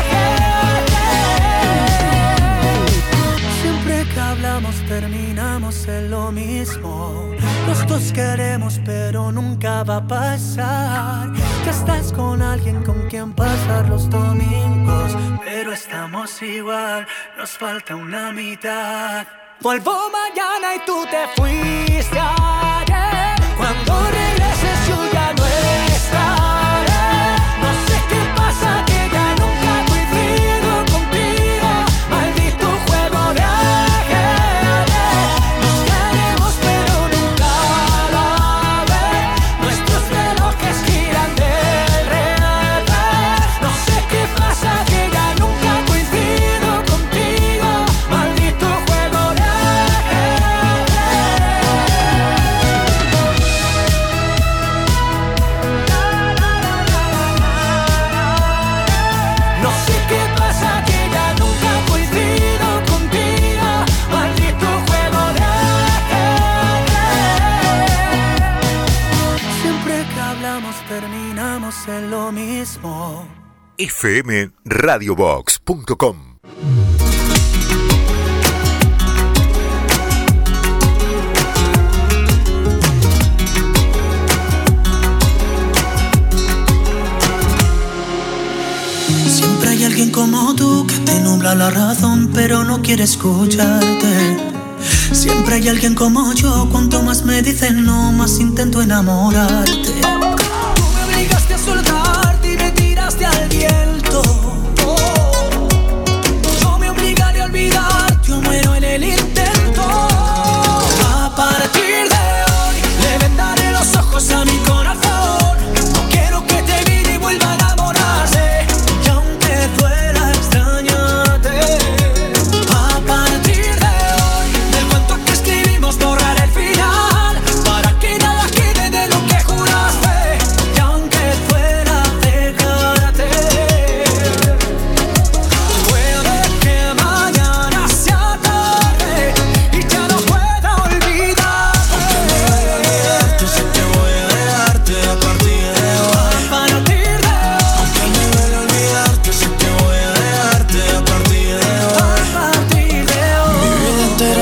ajedrez. Siempre que hablamos terminamos en lo mismo. Los dos queremos pero nunca va a pasar. Ya estás con alguien con quien pasar los domingos, pero estamos igual, nos falta una mitad. Vuelvo mañana y tú te fuiste ayer. Cuando regreses yo ya no estaré. No sé qué pasa que ya nunca coincido contigo. Maldito juego de ajedrez. Nos queremos pero nunca la vez. Nuestros relojes giran del revés. No sé qué pasa que ya nunca coincido contigo. Maldito juego de ajedrez. No sé qué pasa que ya nunca coincido contigo. Maldito juego de ajedrez. Siempre que hablamos terminamos en lo mismo. fmradiobox.com. Siempre hay alguien como tú que te nubla la razón pero no quiere escucharte. Siempre hay alguien como yo, cuanto más me dicen no, más intento enamorarte. Tú me obligaste a soltarte y me tiraste al viento. Yo me obligaré a olvidarte, yo muero en el intento. A partir de hoy le vendaré los ojos a mi corazón. No quiero que te mire y vuelva a enamorarse. Y aunque duela extrañarte, a partir de hoy del cuento que escribimos borraré el final, para que nada quede de lo que juraste. Y aunque duela dejarte,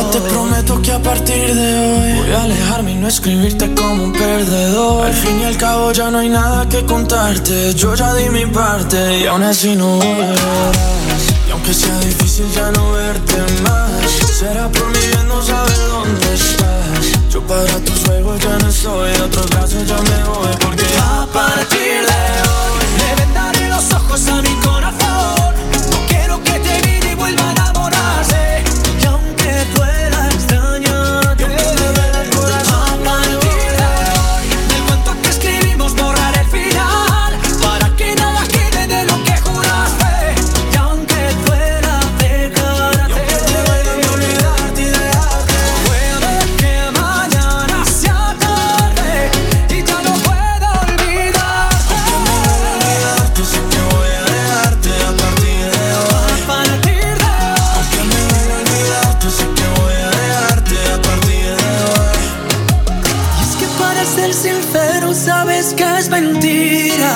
Te prometo que a partir de hoy voy a alejarme y no escribirte como un perdedor. Al fin y al cabo ya no hay nada que contarte. Yo ya di mi parte y aún así no volverás. Y aunque sea difícil ya no verte más, será por mi bien no saber dónde estás. Yo para tus juegos ya no estoy, de otros brazos ya me voy. Porque a partir de hoy le vendaré los ojos a mi corazón. No quiero que te mire y vuelva a enamorarse. Y aunque duela extrañarte, a partir de hoy del cuento que escribimos borraré el final, para que nada quede de lo que juraste. Y aunque duela dejarte, olvidarte y dejarte, puede que mañana sea tarde y ya no puedo olvidarte. Aunque me voy a olvidarte, sé que voy a dejarte a partir de hoy. A partir de hoy. Aunque me voy a olvidarte, sé que voy a dejarte a partir de hoy. Y es que para ser sincero sabes que es mentira.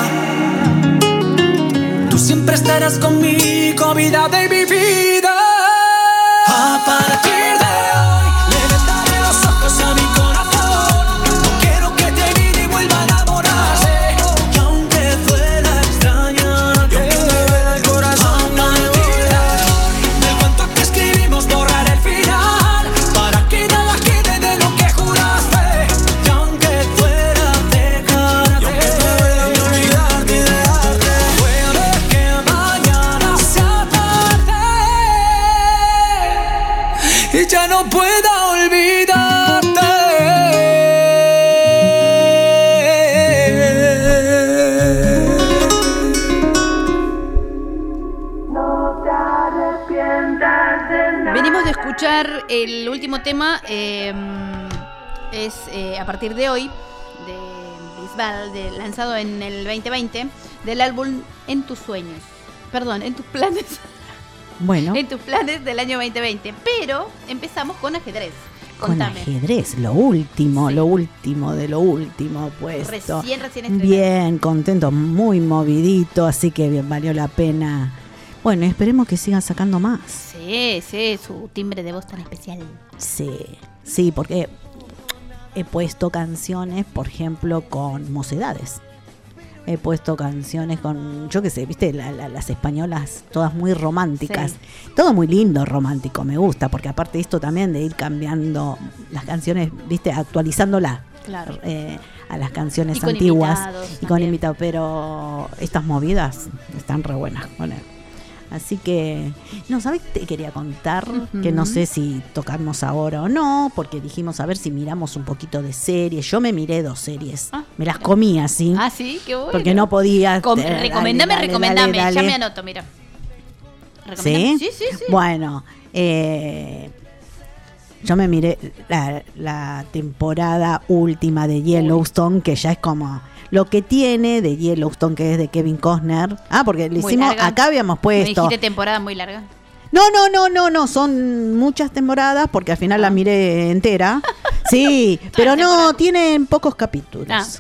Tú siempre estarás conmigo, vida de mi vida. A partir de hoy le vendaré los ojos a mi corazón. No quiero que te mire y vuelva a enamorarse. Y aunque duela extrañarte, y aunque me duela el corazón, a partir de hoy del cuento que escribimos borraré el final, para que nada quede de lo que juraste. Y aunque duela dejarte, y aunque me duela olvidarte y dejarte, puede que mañana sea tarde y ya no pueda olvidarte. Venimos de escuchar el último tema, es a partir de hoy, de Bisbal, lanzado en el 2020, del álbum En tus sueños. Perdón, en tus planes. Bueno. En tus planes del año 2020. Pero empezamos con ajedrez. Con ajedrez, lo último de lo último puesto. Recién bien, contento, muy movidito, así que bien, valió la pena. Bueno, esperemos que sigan sacando más. Sí, su timbre de voz tan especial. Sí, porque he puesto canciones, por ejemplo, con Mocedades. He puesto canciones con, yo qué sé, viste, las españolas, todas muy románticas. Sí. Todo muy lindo, romántico, me gusta, porque aparte de esto también de ir cambiando las canciones, viste, actualizándolas. Claro. A las canciones antiguas. Y con invitados, pero estas movidas están re buenas con él. Así que, no, ¿sabes? Te quería contar, que no sé si tocarnos ahora o no, porque dijimos a ver si miramos un poquito de series. Yo me miré 2 series, me las comí así. Ah, sí, qué bueno. Porque no podía. Recomendame, ya me anoto, mira. ¿Sí? Sí. Bueno, yo me miré la temporada última de Yellowstone, que ya es como lo que tiene de Yellowstone, que es de Kevin Costner. Porque le hicimos, larga. Acá habíamos puesto. ¿Me dijiste temporada muy larga? No, son muchas temporadas, porque al final la miré entera. Sí, pero no, tienen pocos capítulos.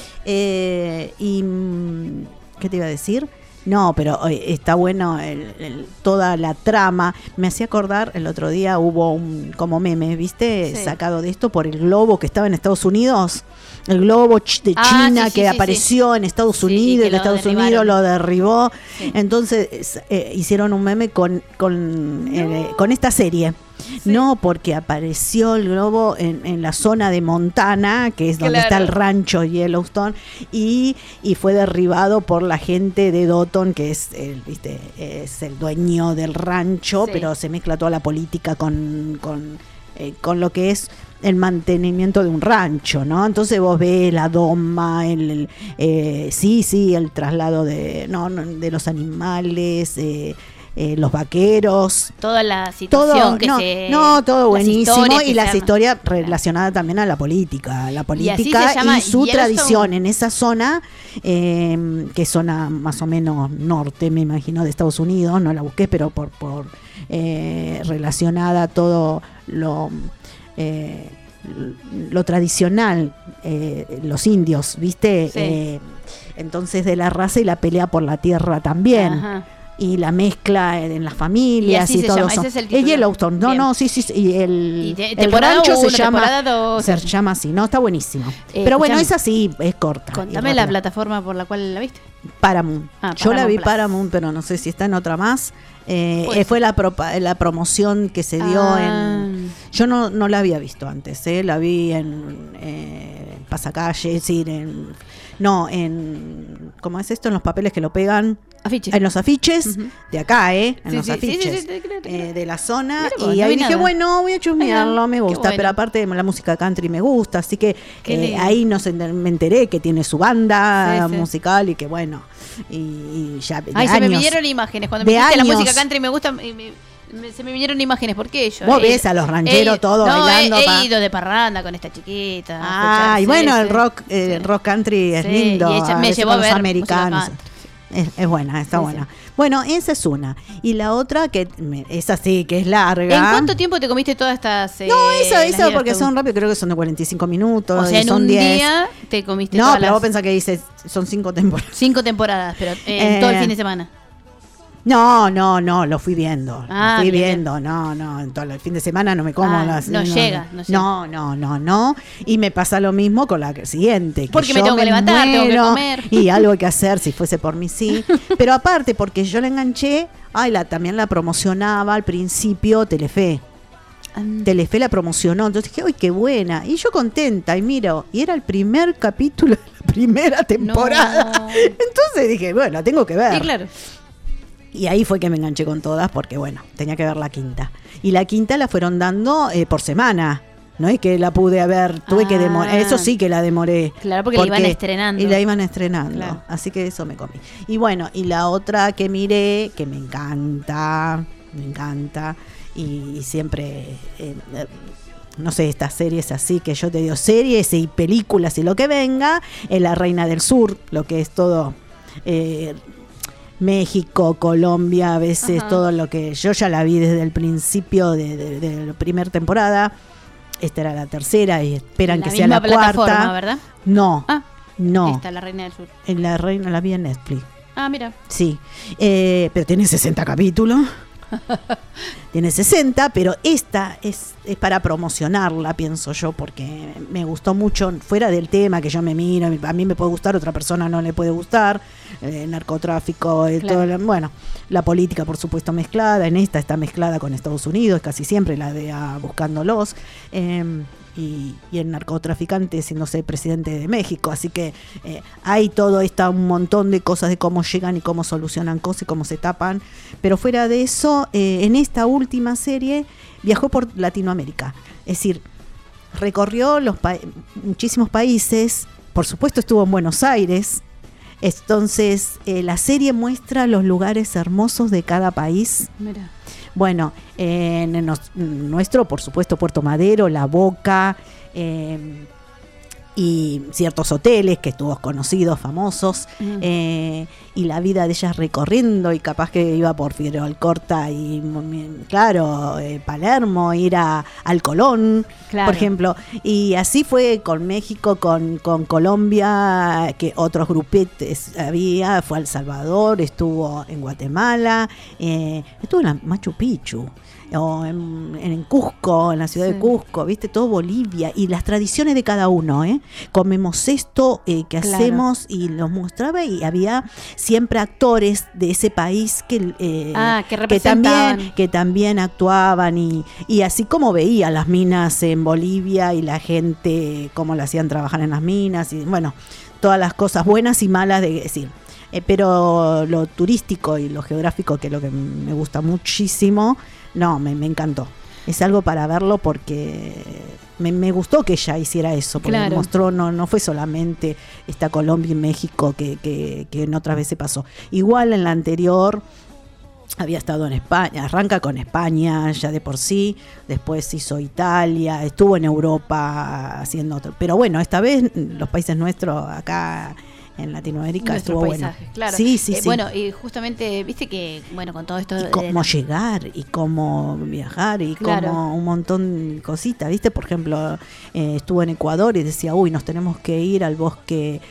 Y ¿qué te iba a decir? No, pero está bueno toda la trama. Me hacía acordar, el otro día hubo un como meme, ¿viste? Sí. Sacado de esto por el globo que estaba en Estados Unidos. El globo de China que apareció en Estados Unidos, y que Estados Unidos lo derribó. Sí. Entonces hicieron un meme con esta serie. Sí. No, porque apareció el globo en la zona de Montana, que es donde está el rancho Yellowstone, y fue derribado por la gente de Dotton, que es el dueño del rancho, pero se mezcla toda la política con lo que es el mantenimiento de un rancho, ¿no? Entonces vos ves la doma, el traslado de los animales, los vaqueros, toda la situación todo buenísimo, y las historias relacionadas también a la política y su tradición en esa zona, que es zona más o menos norte, me imagino, de Estados Unidos. No la busqué, pero por relacionada a todo lo tradicional, los indios, ¿viste? Sí. Entonces de la raza y la pelea por la tierra también. Ajá. y la mezcla en las familias y todo eso. Es Yellowstone, sí. Y el rancho se llama así, ¿no? Está buenísimo. Pero bueno, es así, es corta. Contame la plataforma por la cual la viste. Paramount. Yo la vi Paramount, pero no sé si está en otra más. Fue la promoción que se dio en... Yo no la había visto antes, la vi en Pasacalle, es decir, ¿cómo es esto? En los papeles que lo pegan. Afiches. En los afiches de acá, los afiches de la zona. Mira, y ahí dije, bueno, voy a chusmearlo, me gusta. Bueno. Pero aparte la música country me gusta, así que ahí me enteré que tiene su banda musical y que bueno, y ya de años. Se me vinieron imágenes. Cuando me dijiste la música country me gusta... se me vinieron imágenes, porque yo... Vos ves a los rancheros todos bailando. He ido de parranda con esta chiquita. Y bueno, el rock country es lindo. Y ella me llevó a ver los americanos. Es buena, está buena. Bueno, esa es una. Y la otra, que es así, que es larga. ¿En cuánto tiempo te comiste todas estas? No, esa porque son rápido, creo que son de 45 minutos. O sea, en son un 10. Día te comiste todas. No, pero vos pensás que dices, son 5 temporadas. 5 temporadas, pero todo el fin de semana. No, lo fui viendo. Bien. No, en todo el fin de semana no me como las... No llega. No. Y me pasa lo mismo con la siguiente. Porque me tengo que levantar, tengo que comer. Y algo hay que hacer, si fuese por mí, sí. Pero aparte, porque yo la enganché, también la promocionaba al principio Telefe. Telefe la promocionó, entonces dije, ¡ay, qué buena! Y yo contenta, y miro, y era el primer capítulo de la primera temporada. No. Entonces dije, bueno, tengo que ver. Sí, claro. Y ahí fue que me enganché con todas porque, bueno, tenía que ver la quinta. Y la quinta la fueron dando por semana. No es que la pude ver, tuve que demorar. Eso sí que la demoré. Claro, porque la iban estrenando. Y la iban estrenando. Claro. Así que eso me comí. Y bueno, y la otra que miré, que me encanta. Y siempre... no sé, estas series así que yo te digo, series y películas y lo que venga, es La Reina del Sur, lo que es todo... México, Colombia, a veces todo lo que yo ya la vi desde el principio de la primera temporada. Esta era la tercera y esperan que sea la cuarta. ¿Verdad? No. Esta, La Reina del Sur. En La Reina la vi en Netflix. Mira. Sí, pero tiene 60 capítulos. Tiene 60, pero esta es para promocionarla, pienso yo, porque me gustó mucho, fuera del tema que yo me miro, a mí me puede gustar, a otra persona no le puede gustar, narcotráfico, claro. Bueno, la política por supuesto mezclada, en esta está mezclada con Estados Unidos, casi siempre la DEA buscándolos, y el narcotraficante siéndose presidente de México, así que hay un montón de cosas de cómo llegan y cómo solucionan cosas y cómo se tapan, pero fuera de eso, en esta última serie viajó por Latinoamérica, es decir, recorrió muchísimos países, por supuesto estuvo en Buenos Aires, entonces la serie muestra los lugares hermosos de cada país. Mira. Bueno, en nuestro, por supuesto, Puerto Madero, La Boca, y ciertos hoteles que estuvo conocidos, famosos, y la vida de ellas recorriendo, y capaz que iba por Figueroa Alcorta y, claro, Palermo, ir al Colón, claro. Por ejemplo, y así fue con México, con Colombia, que otros grupetes había, fue a El Salvador, estuvo en Guatemala, estuvo en la Machu Picchu, o en Cusco, en la ciudad de Cusco, viste, todo Bolivia, y las tradiciones de cada uno, comemos esto que hacemos, y los mostraba, y había siempre actores de ese país que también actuaban, y así como veía las minas en Bolivia y la gente cómo la hacían trabajar en las minas, y bueno, todas las cosas buenas y malas de decir. Pero lo turístico y lo geográfico, que es lo que me gusta muchísimo, me encantó. Es algo para verlo porque me gustó que ella hiciera eso, porque claro. Mostró, no fue solamente esta Colombia y México que en otras veces pasó. Igual en la anterior había estado en España, arranca con España ya de por sí, después hizo Italia, estuvo en Europa haciendo otro. Pero bueno, esta vez los países nuestros acá en Latinoamérica. Nuestro estuvo paisaje, bueno. Claro. Sí, sí, sí. Bueno, y justamente, viste que, bueno, con todo esto... Y cómo llegar, y cómo viajar, y cómo un montón de cositas, ¿viste? Por ejemplo, estuvo en Ecuador y decía, uy, nos tenemos que ir al bosque,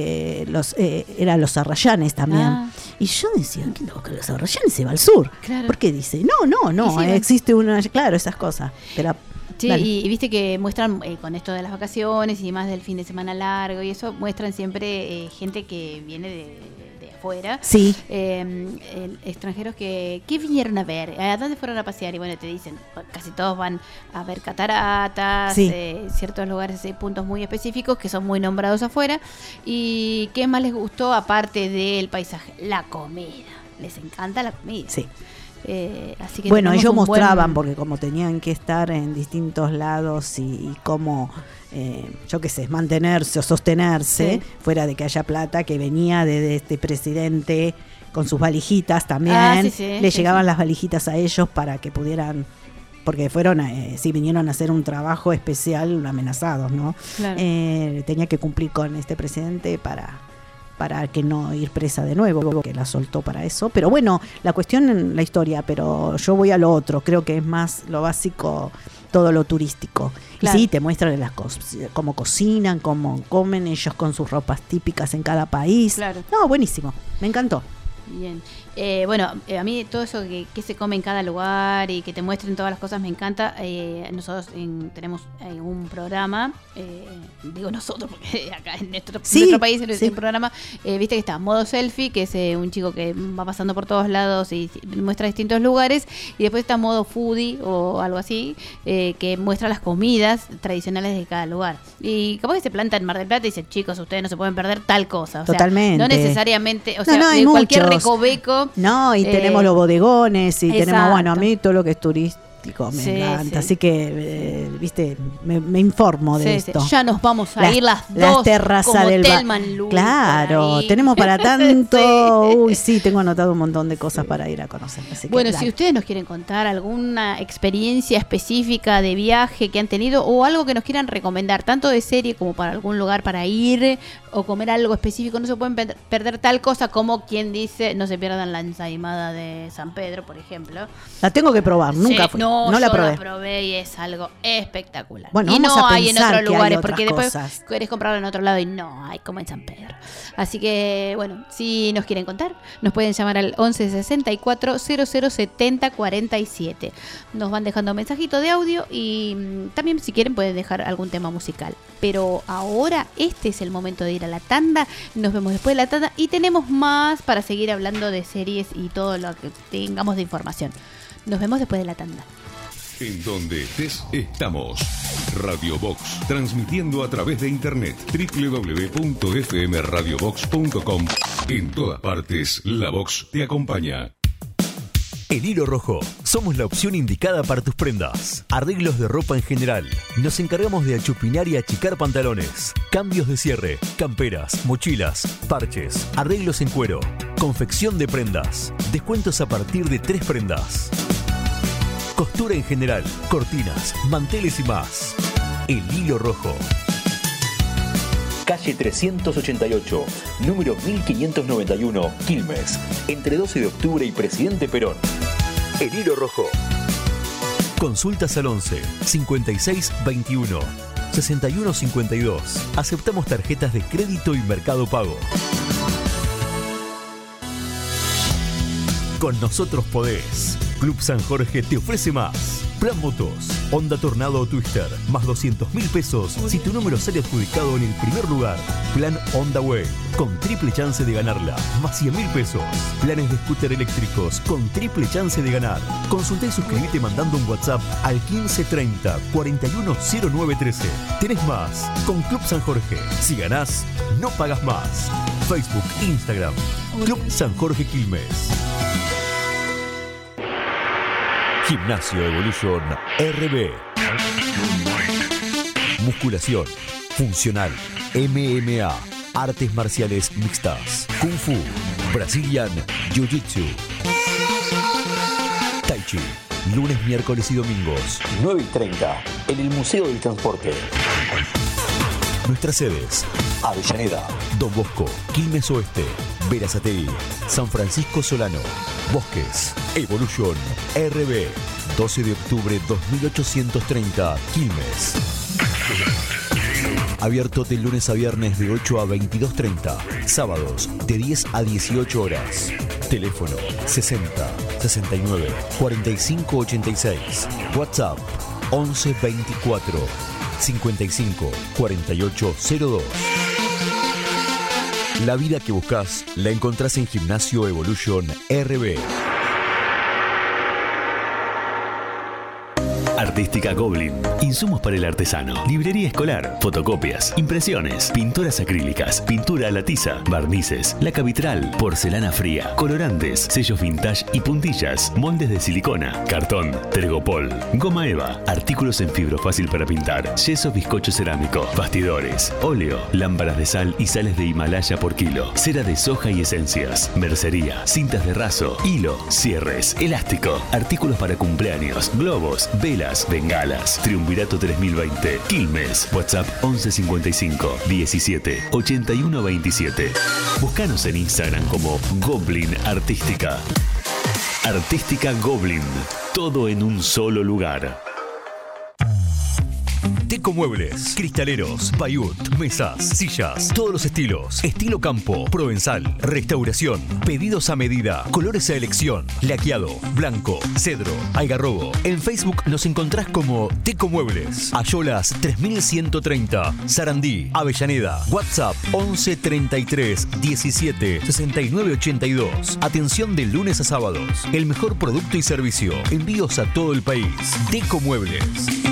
eran los Arrayanes también. Y yo decía, ¿qué loco? Los Arrayanes se va al sur. Claro. ¿Por qué dice? No, sí, existe una... Claro, esas cosas. Pero... Sí, y viste que muestran con esto de las vacaciones y más del fin de semana largo y eso, muestran siempre gente que viene de afuera. Sí. Extranjeros que vinieron a ver, a dónde fueron a pasear, y bueno, te dicen, casi todos van a ver cataratas, ciertos lugares, puntos muy específicos que son muy nombrados afuera. ¿Y qué más les gustó aparte del paisaje? La comida. Les encanta la comida. Sí. Así que bueno, ellos mostraban, porque como tenían que estar en distintos lados y cómo, yo qué sé, mantenerse o sostenerse, fuera de que haya plata, que venía de este presidente con sus valijitas también, llegaban las valijitas a ellos para que pudieran, porque fueron, vinieron a hacer un trabajo especial amenazados, ¿no? Claro. Tenía que cumplir con este presidente para que no ir presa de nuevo, que la soltó para eso. Pero bueno, la cuestión en la historia, pero yo voy a lo otro, creo que es más lo básico, todo lo turístico. Claro. Y sí, te muestran las cosas, cómo cocinan, cómo comen ellos con sus ropas típicas en cada país. Claro. No, buenísimo, me encantó. Bien. Bueno, a mí todo eso que se come en cada lugar y que te muestren todas las cosas me encanta. Nosotros tenemos un programa, digo nosotros porque acá en nuestro país es un programa, viste que está Modo Selfie, que es un chico que va pasando por todos lados y muestra distintos lugares, y después está Modo Foodie o algo así, que muestra las comidas tradicionales de cada lugar. Y capaz que se planta en Mar del Plata y dice, chicos, ustedes no se pueden perder tal cosa. O Totalmente. Sea, no necesariamente, o sea, de cualquier recoveco. No, y tenemos los bodegones y tenemos, bueno, a mí todo lo que es turístico me encanta, así que, viste, me informo de esto. Ya nos vamos a ir las dos terrazas del Claro, tenemos para tanto. Uy, sí, tengo anotado un montón de cosas para ir a conocer. Así que, bueno, si ustedes nos quieren contar alguna experiencia específica de viaje que han tenido o algo que nos quieran recomendar, tanto de serie como para algún lugar para ir o comer algo específico, no se pueden perder tal cosa como quien dice, no se pierdan la ensaimada de San Pedro, por ejemplo. La tengo que probar, nunca fui. No, la probé. La probé y es algo espectacular. Bueno, y no vamos a hay en otros lugares, porque después querés comprarlo en otro lado y no hay como en San Pedro. Así que, bueno, si nos quieren contar, nos pueden llamar al 11 64 00 70 47. Nos van dejando mensajitos de audio y también, si quieren, pueden dejar algún tema musical. Pero ahora este es el momento de ir a la tanda. Nos vemos después de la tanda y tenemos más para seguir hablando de series y todo lo que tengamos de información. Nos vemos después de la tanda. En donde estés, estamos. Radio Box, transmitiendo a través de internet. www.fmradiobox.com. En todas partes, la Box te acompaña. El Hilo Rojo. Somos la opción indicada para tus prendas. Arreglos de ropa en general. Nos encargamos de achupinar y achicar pantalones. Cambios de cierre, camperas, mochilas, parches, arreglos en cuero. Confección de prendas. Descuentos a partir de 3 prendas. Costura en general, cortinas, manteles y más. El Hilo Rojo. Calle 388, número 1591, Quilmes, entre 12 de octubre y Presidente Perón. El Hilo Rojo. Consultas al 11 56 21 61 52. Aceptamos tarjetas de crédito y Mercado Pago. Con nosotros podés. Club San Jorge te ofrece más. Plan Motos, Honda Tornado o Twister, más 200.000 pesos si tu número sale adjudicado en el primer lugar. Plan Honda Way, con triple chance de ganarla, más 100.000 pesos. Planes de scooter eléctricos, con triple chance de ganar. Consulta y suscríbete mandando un WhatsApp al 1530 410913. Tenés más con Club San Jorge. Si ganás, no pagas más. Facebook, Instagram, Club San Jorge Quilmes. Gimnasio Evolution RB. Musculación, funcional, MMA, artes marciales mixtas, Kung Fu, Brazilian, Jiu-Jitsu, Tai Chi, lunes, miércoles y domingos, 9:30, en el Museo del Transporte. Nuestras sedes: Avellaneda, Don Bosco, Quilmes Oeste, Berazategui, San Francisco Solano, Bosques, Evolution, RB, 12 de octubre 2830, Quilmes. Abierto de lunes a viernes de 8 a 22:30, sábados de 10 a 18 horas. Teléfono 60 69 45 86. WhatsApp 11 24 55 48 02. La vida que buscas la encontrás en Gimnasio Evolution RB. Artística Goblin. Insumos para el artesano. Librería escolar. Fotocopias. Impresiones. Pinturas acrílicas. Pintura a la tiza. Barnices. Laca vitral. Porcelana fría. Colorantes. Sellos vintage y puntillas. Moldes de silicona. Cartón. Tergopol. Goma eva. Artículos en fibro fácil para pintar. Yeso bizcocho cerámico. Bastidores. Óleo. Lámparas de sal y sales de Himalaya por kilo. Cera de soja y esencias. Mercería. Cintas de raso. Hilo. Cierres. Elástico. Artículos para cumpleaños. Globos. Velas. Bengalas. Triunvirato 3020. Quilmes. WhatsApp 1155 17 81 27. Búscanos en Instagram como Goblin Artística. Artística Goblin. Todo en un solo lugar. Teco Muebles, cristaleros, payut, mesas, sillas, todos los estilos, estilo campo, provenzal, restauración, pedidos a medida, colores a elección, laqueado, blanco, cedro, algarrobo. En Facebook nos encontrás como Teco Muebles, Ayolas 3130, Sarandí, Avellaneda, WhatsApp 11 33 17 69 82. Atención de lunes a sábados, el mejor producto y servicio, envíos a todo el país. Teco Muebles.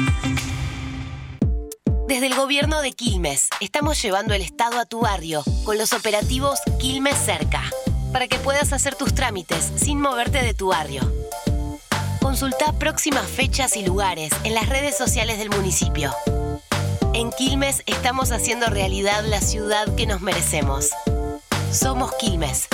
Desde el gobierno de Quilmes, estamos llevando el Estado a tu barrio con los operativos Quilmes Cerca, para que puedas hacer tus trámites sin moverte de tu barrio. Consulta próximas fechas y lugares en las redes sociales del municipio. En Quilmes estamos haciendo realidad la ciudad que nos merecemos. Somos Quilmes.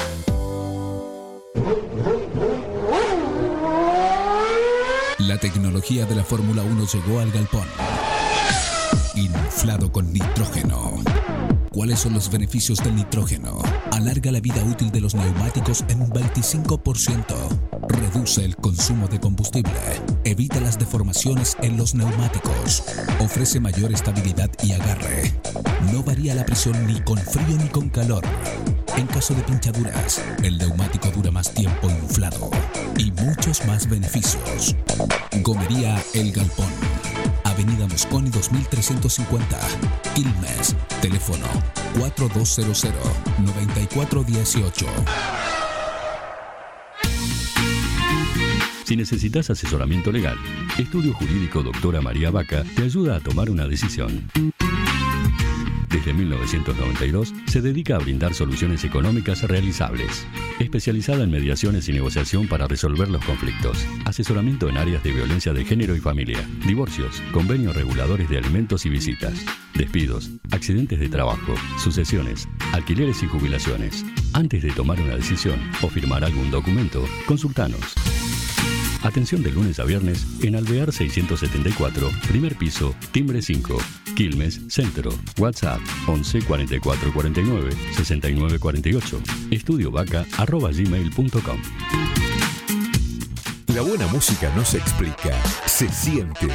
La tecnología de la Fórmula 1 llegó al galpón. Inflado con nitrógeno. ¿Cuáles son los beneficios del nitrógeno? Alarga la vida útil de los neumáticos en un 25%. Reduce el consumo de combustible. Evita las deformaciones en los neumáticos. Ofrece mayor estabilidad y agarre. No varía la presión ni con frío ni con calor. En caso de pinchaduras, el neumático dura más tiempo inflado. Y muchos más beneficios. Gomería El Galpón. Avenida Mosconi 2350, Quilmes. Teléfono 4200-9418. Si necesitas asesoramiento legal, Estudio Jurídico Doctora María Vaca te ayuda a tomar una decisión. Desde 1992 se dedica a brindar soluciones económicas realizables. Especializada en mediaciones y negociación para resolver los conflictos. Asesoramiento en áreas de violencia de género y familia. Divorcios, convenios reguladores de alimentos y visitas. Despidos, accidentes de trabajo, sucesiones, alquileres y jubilaciones. Antes de tomar una decisión o firmar algún documento, consultanos. Atención de lunes a viernes en Alvear 674, primer piso, timbre 5, Quilmes, Centro. WhatsApp 11 44 49 69 48. estudiovaca@gmail.com. La buena música no se explica, se siente.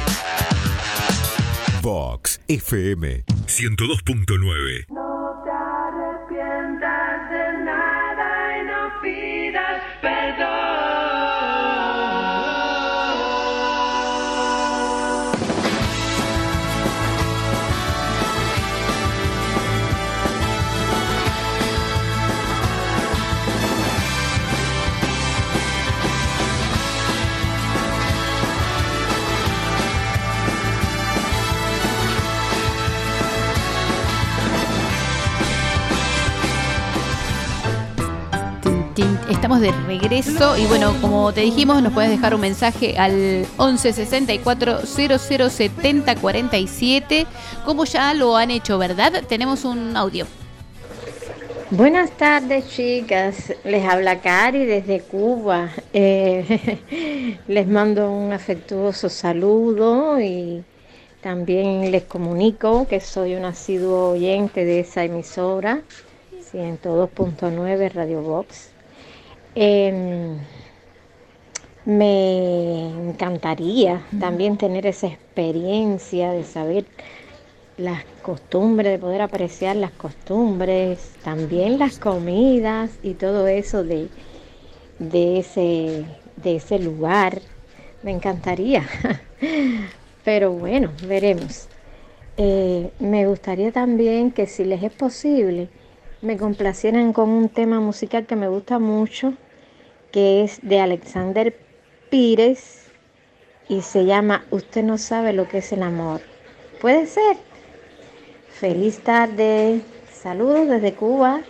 Vox FM 102.9. No te arrepientas de nada y no pidas perdón. Estamos de regreso y bueno, como te dijimos, nos puedes dejar un mensaje al 11 64 00 70 47, como ya lo han hecho, ¿verdad? Tenemos un audio. Buenas tardes, chicas. Les habla Cari desde Cuba. Les mando un afectuoso saludo y También les comunico que soy un asiduo oyente de esa emisora, 102.9 Radio Box. Me encantaría también tener esa experiencia de saber las costumbres, de poder apreciar las costumbres, también las comidas y todo eso de ese lugar. Me encantaría, pero bueno, veremos. Me gustaría también que, si les es posible, me complacieran con un tema musical que me gusta mucho, que es de Alexander Pires y se llama Usted no sabe lo que es el amor. ¿Puede ser? Feliz tarde. Saludos desde Cuba.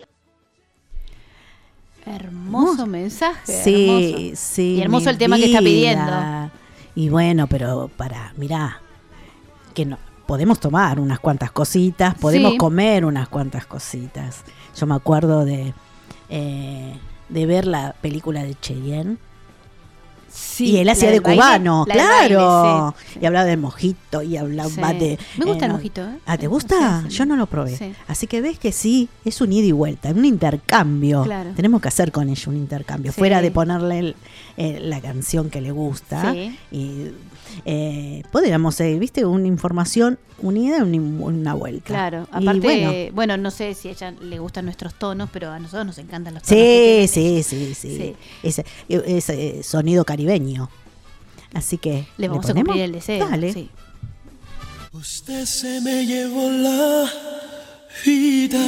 Hermoso mensaje. Sí, hermoso. sí. Y hermoso el tema que está pidiendo. Y bueno, pero mirá, que no podemos tomar unas cuantas cositas, podemos comer unas cuantas cositas. Yo me acuerdo de ver la película de Cheyenne. Sí, y él hacía de cubano, claro. Sí. Y hablaba del mojito y hablaba de... Me gusta el mojito, ¿eh? ¿Ah, te gusta? Yo no lo probé. Sí. Así que ves que sí, es un ida y vuelta, un intercambio. Claro. Tenemos que hacer con ello un intercambio, fuera de ponerle la canción que le gusta. Sí. Y podríamos, viste, una información unida y una vuelta. Claro, aparte, bueno, no sé si a ella le gustan nuestros tonos, pero a nosotros nos encantan los tonos. Sí. Ese sonido caribeño. Así que le vamos a cumplir el deseo. Dale. Sí. Usted se me llevó la vida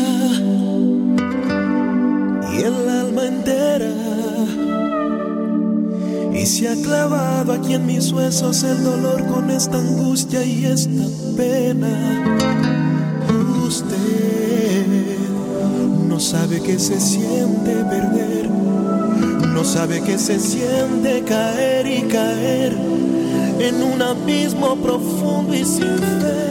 y el alma entera, y se ha clavado aquí en mis huesos el dolor con esta angustia y esta pena. Usted no sabe que se siente perder, no sabe que se siente caer y caer en un abismo profundo y sin fe.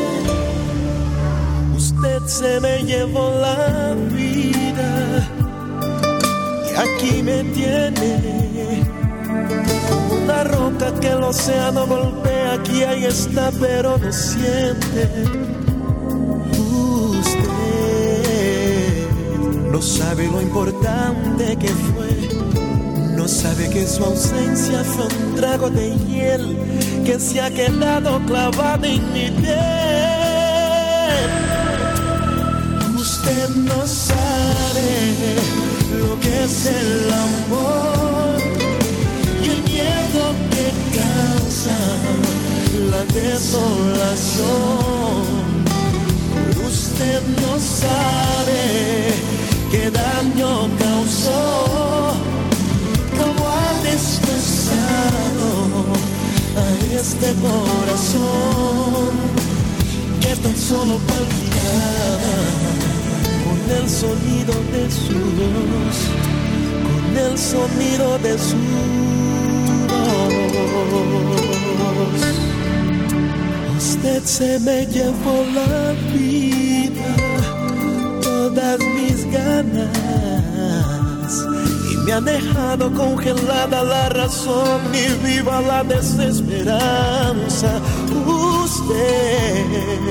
Usted se me llevó la vida y aquí me tiene, una roca que el océano golpea, aquí ahí está, pero no siente. Usted no sabe lo importante que fue, no sabe que su ausencia fue un trago de hiel que se ha quedado clavado en mi piel. Usted no sabe lo que es el amor y el miedo que causa la desolación. Usted no sabe qué daño causó, cómo ha destrozado a este corazón que tan solo palpitaba con el sonido de su voz, con el sonido de su voz. Usted se me llevó la vida, todas mis ganas, y me ha dejado congelada la razón y viva la desesperanza. Usted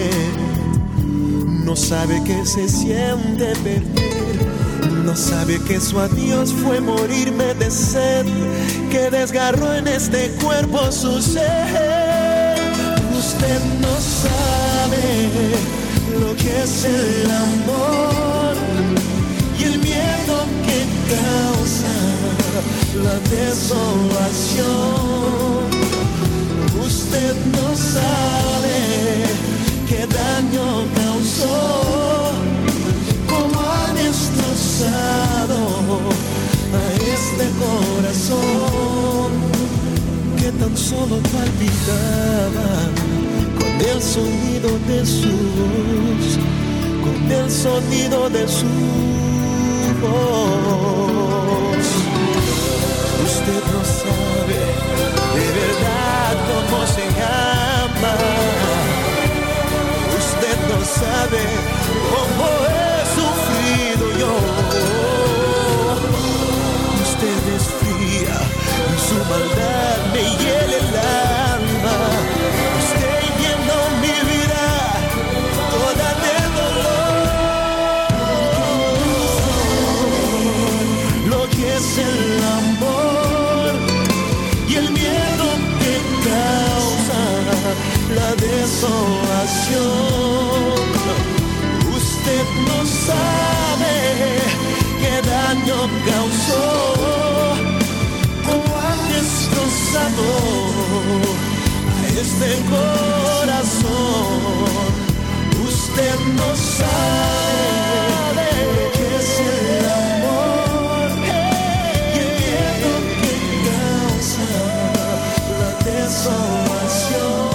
no sabe que se siente perder, no sabe que su adiós fue morirme de sed, que desgarró en este cuerpo su ser. Usted no sabe lo que es el amor y el miedo que causa la desolación. Usted no sabe qué daño causó, cómo ha destrozado a este corazón que tan solo palpitaba con el sonido de su voz, con el sonido de su voz. Usted no sabe de verdad cómo se ama, usted no sabe cómo he sufrido yo. Usted es fría y su maldad me hiela el alma. Usted bien desolación. Usted no sabe qué daño causó, cómo ha destrozado a este corazón. Usted no sabe qué es el amor y el miedo que causa la desolación.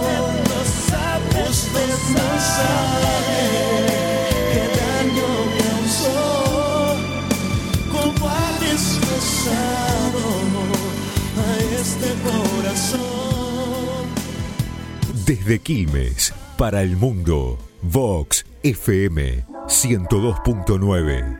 Usted no sabe qué daño causó, cómo ha destrozado a este corazón. Desde Quilmes, para el mundo, Vox FM 102.9.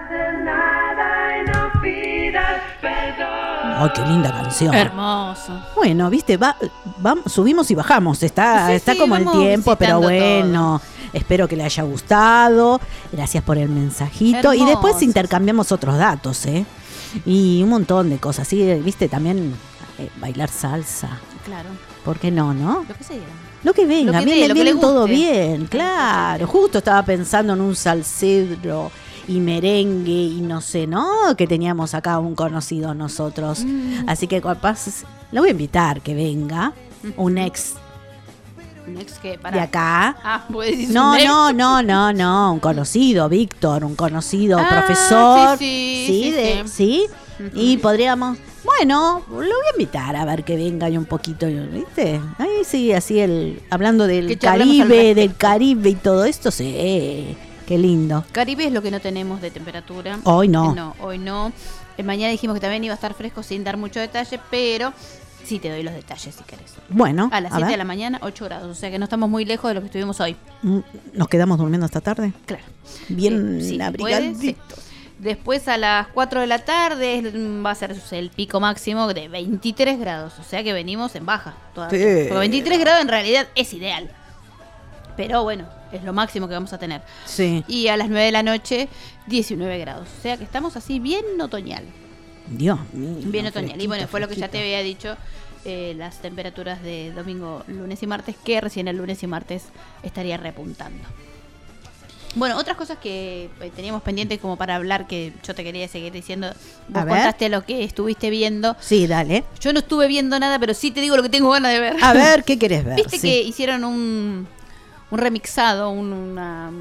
¡Ay, qué linda canción! Hermoso. Bueno, viste, subimos y bajamos. Está como el tiempo, pero bueno. Todo. Espero que le haya gustado. Gracias por el mensajito. Hermoso. Y después intercambiamos otros datos, y un montón de cosas. Sí, viste, también bailar salsa. Claro. ¿Por qué no? Lo que sea. Lo que venga, viene todo guste. bien, claro. Justo estaba pensando en un salsero y merengue y no sé, ¿no? Que teníamos acá un conocido nosotros. Así que capaz lo voy a invitar que venga. Un ex. ¿Un ex qué? De acá. Ah, ¿puedes decir no, un ex? no. Un conocido, Víctor, un conocido profesor. Sí. Y podríamos... Bueno, lo voy a invitar a ver que venga y un poquito, ¿viste? Ahí sí, así hablando del Caribe y todo esto, sí, qué lindo. Caribe es lo que no tenemos de temperatura. Hoy no. Hoy no. Mañana dijimos que también iba a estar fresco sin dar mucho detalle, pero sí te doy los detalles si querés. Bueno. A las 7 de la mañana, 8 grados, o sea que no estamos muy lejos de lo que estuvimos hoy. ¿Nos quedamos durmiendo esta tarde? Claro. Bien abrigaditos. Después a las 4 de la tarde va a ser el pico máximo de 23 grados. O sea que venimos en baja todavía. Sí. Porque 23 grados en realidad es ideal. Pero bueno, es lo máximo que vamos a tener. Sí. Y a las 9 de la noche, 19 grados. O sea que estamos así bien otoñal. Dios mío. Bien otoñal. Y bueno, fue lo que ya te había dicho. Las temperaturas de domingo, lunes y martes, que recién el lunes y martes estaría repuntando. Bueno, otras cosas que teníamos pendientes como para hablar, que yo te quería seguir diciendo. Vos contaste lo que estuviste viendo. Sí, dale. Yo no estuve viendo nada, pero sí te digo lo que tengo ganas de ver. A ver, ¿qué querés ver? Viste que hicieron un remixado, no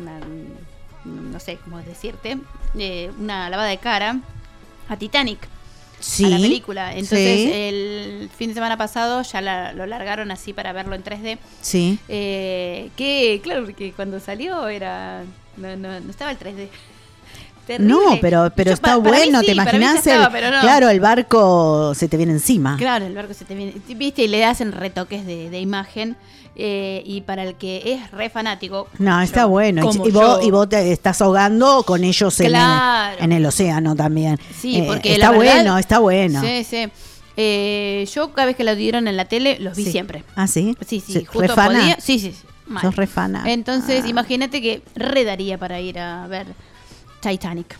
sé cómo decirte, una lavada de cara a Titanic. Sí, a la película. Entonces el fin de semana pasado ya lo largaron así para verlo en 3D. Sí. Que claro, que cuando salió no estaba el 3D. Terrible. No, pero está bueno, sí, ¿te imaginas? No. Claro, el barco se te viene encima. Claro, el barco se te viene, viste, y le hacen retoques de imagen. Y para el que es re fanático. No, está bueno. Y vos te estás ahogando con ellos en el océano también. Sí, porque está bueno. Sí. Yo cada vez que lo dieron en la tele los vi siempre. ¿Ah, sí? Sí, justo podía. Sí. Sos re fana. Entonces, imagínate que daría para ir a ver Titanic.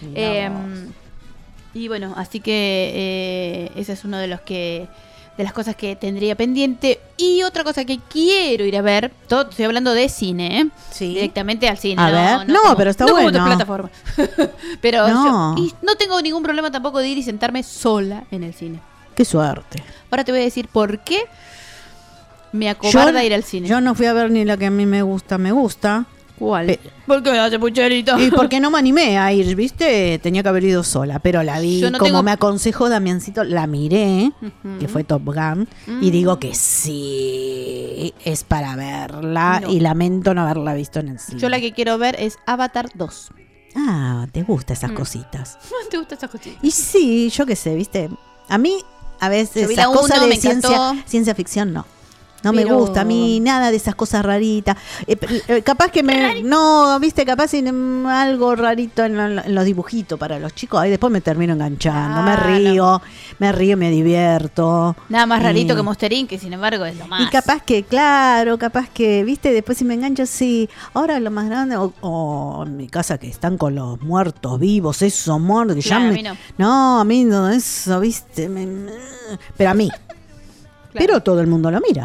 Y bueno, así que ese es uno de las cosas que tendría pendiente. Y otra cosa que quiero ir a ver, estoy hablando de cine, sí. Directamente al cine. A ver, pero está bueno. No como tu plataforma. Pero yo no tengo ningún problema tampoco de ir y sentarme sola en el cine. Qué suerte. Ahora te voy a decir por qué me acobarda ir al cine. Yo no fui a ver ni la que a mí me gusta. ¿Cuál? ¿Por qué me hace pucherito? Y porque no me animé a ir, ¿viste? Tenía que haber ido sola, pero la vi, me aconsejó Damiancito, la miré, que fue Top Gun, y digo que sí, es para verla, y lamento no haberla visto en el cine. Yo la que quiero ver es Avatar 2. Ah, ¿te gustan esas cositas? ¿Te gustan esas cositas? Y sí, yo qué sé, ¿viste? A mí, a veces, esas cosas de ciencia ficción, no. No me gusta a mí nada de esas cosas raritas. Capaz que viste, capaz algo rarito en los dibujitos para los chicos. Ahí después me termino enganchando. Me río, me divierto. Nada más rarito que Monster Inc., que sin embargo es lo más. Y capaz que, viste, después si me engancho, sí. Ahora lo más grande, o en mi casa que están con los muertos vivos, esos muertos que claro, ya a mí no, eso, viste. Pero a mí. Claro. Pero todo el mundo lo mira.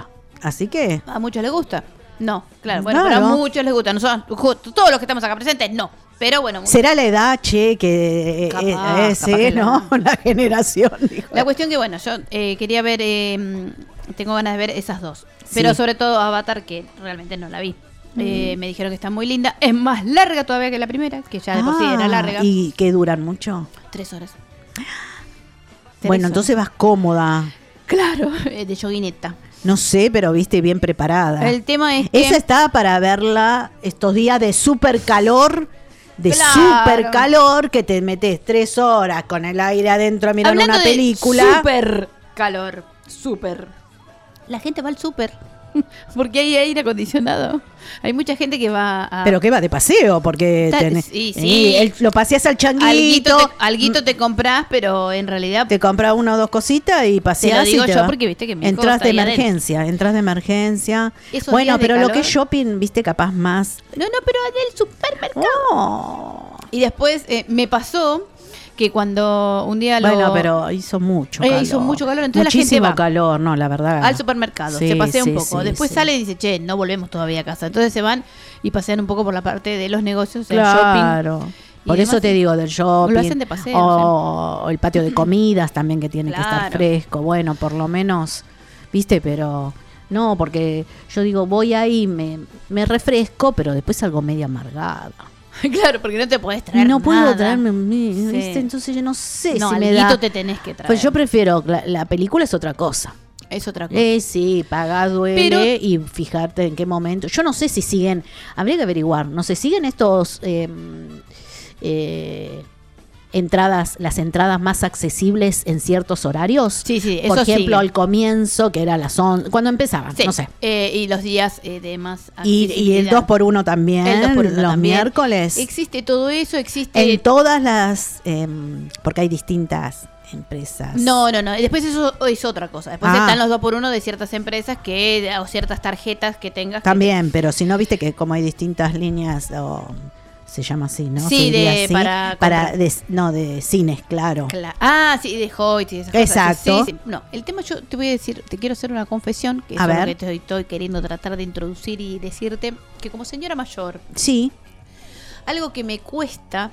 Así que... ¿A muchos les gusta? No, claro. Bueno, pero a muchos les gusta. Nosotros, todos los que estamos acá presentes, no. Pero bueno. Será la edad, che, que capaz ¿no? La generación. Dijo. La cuestión que, bueno, yo quería ver, tengo ganas de ver esas dos. Pero sobre todo Avatar, que realmente no la vi. Me dijeron que está muy linda. Es más larga todavía que la primera, que ya de por sí era larga. ¿Y que duran mucho? 3 horas. Bueno, entonces vas cómoda. Claro, de yoguineta. No sé, pero viste bien preparada. El tema es que... Esa está para verla estos días de súper calor. Súper calor, que te metes 3 horas con el aire adentro a mirar una película. Súper calor, súper. La gente va al súper porque hay aire acondicionado. Hay mucha gente que va a... Pero que va de paseo, porque lo paseas al changuito. Alguito te compras, pero en realidad... Te compras 1 o 2 cositas y paseas. Te lo digo yo porque viste que mi hijo entras de emergencia. Bueno, pero lo que es shopping, viste, capaz más... No, pero del supermercado. Y después me pasó... que cuando un día Bueno, pero hizo mucho calor. Entonces muchísimo la gente va calor, no, la verdad. Al supermercado, se pasea un poco. Después sale y dice, che, no volvemos todavía a casa. Entonces se van y pasean un poco por la parte de los negocios, el shopping. Claro. Por eso te digo, del shopping. Lo hacen de paseo. O el patio de comidas también, que tiene que estar fresco. Bueno, por lo menos, viste, pero... No, porque yo digo, voy ahí, me refresco, pero después salgo medio amargada. Claro, porque no te podés traer nada. No puedo traerme, ¿viste? Entonces yo no sé si me da... te tenés que traer. Pues yo prefiero, la película es otra cosa. Es otra cosa. Sí, pagar duele y fijarte en qué momento. Yo no sé si siguen, habría que averiguar, no sé, siguen estos... las entradas más accesibles en ciertos horarios. Sí, eso por ejemplo, sigue. Al comienzo, que era cuando empezaban, no sé. Y los días de más y el 2x1 también, los miércoles. Existe todo eso, existe... En todas las... porque hay distintas empresas. No. Después eso es otra cosa. Después están los 2x1 de ciertas empresas o ciertas tarjetas que tengas. También, pero si no, viste que como hay distintas líneas... Se llama así, ¿no? Sí, de cines, claro. Sí, de Hoyt y esas Exacto. cosas. Sí. No, el tema yo te voy a decir, te quiero hacer una confesión, que es lo que estoy queriendo tratar de introducir y decirte, que como señora mayor, sí, algo que me cuesta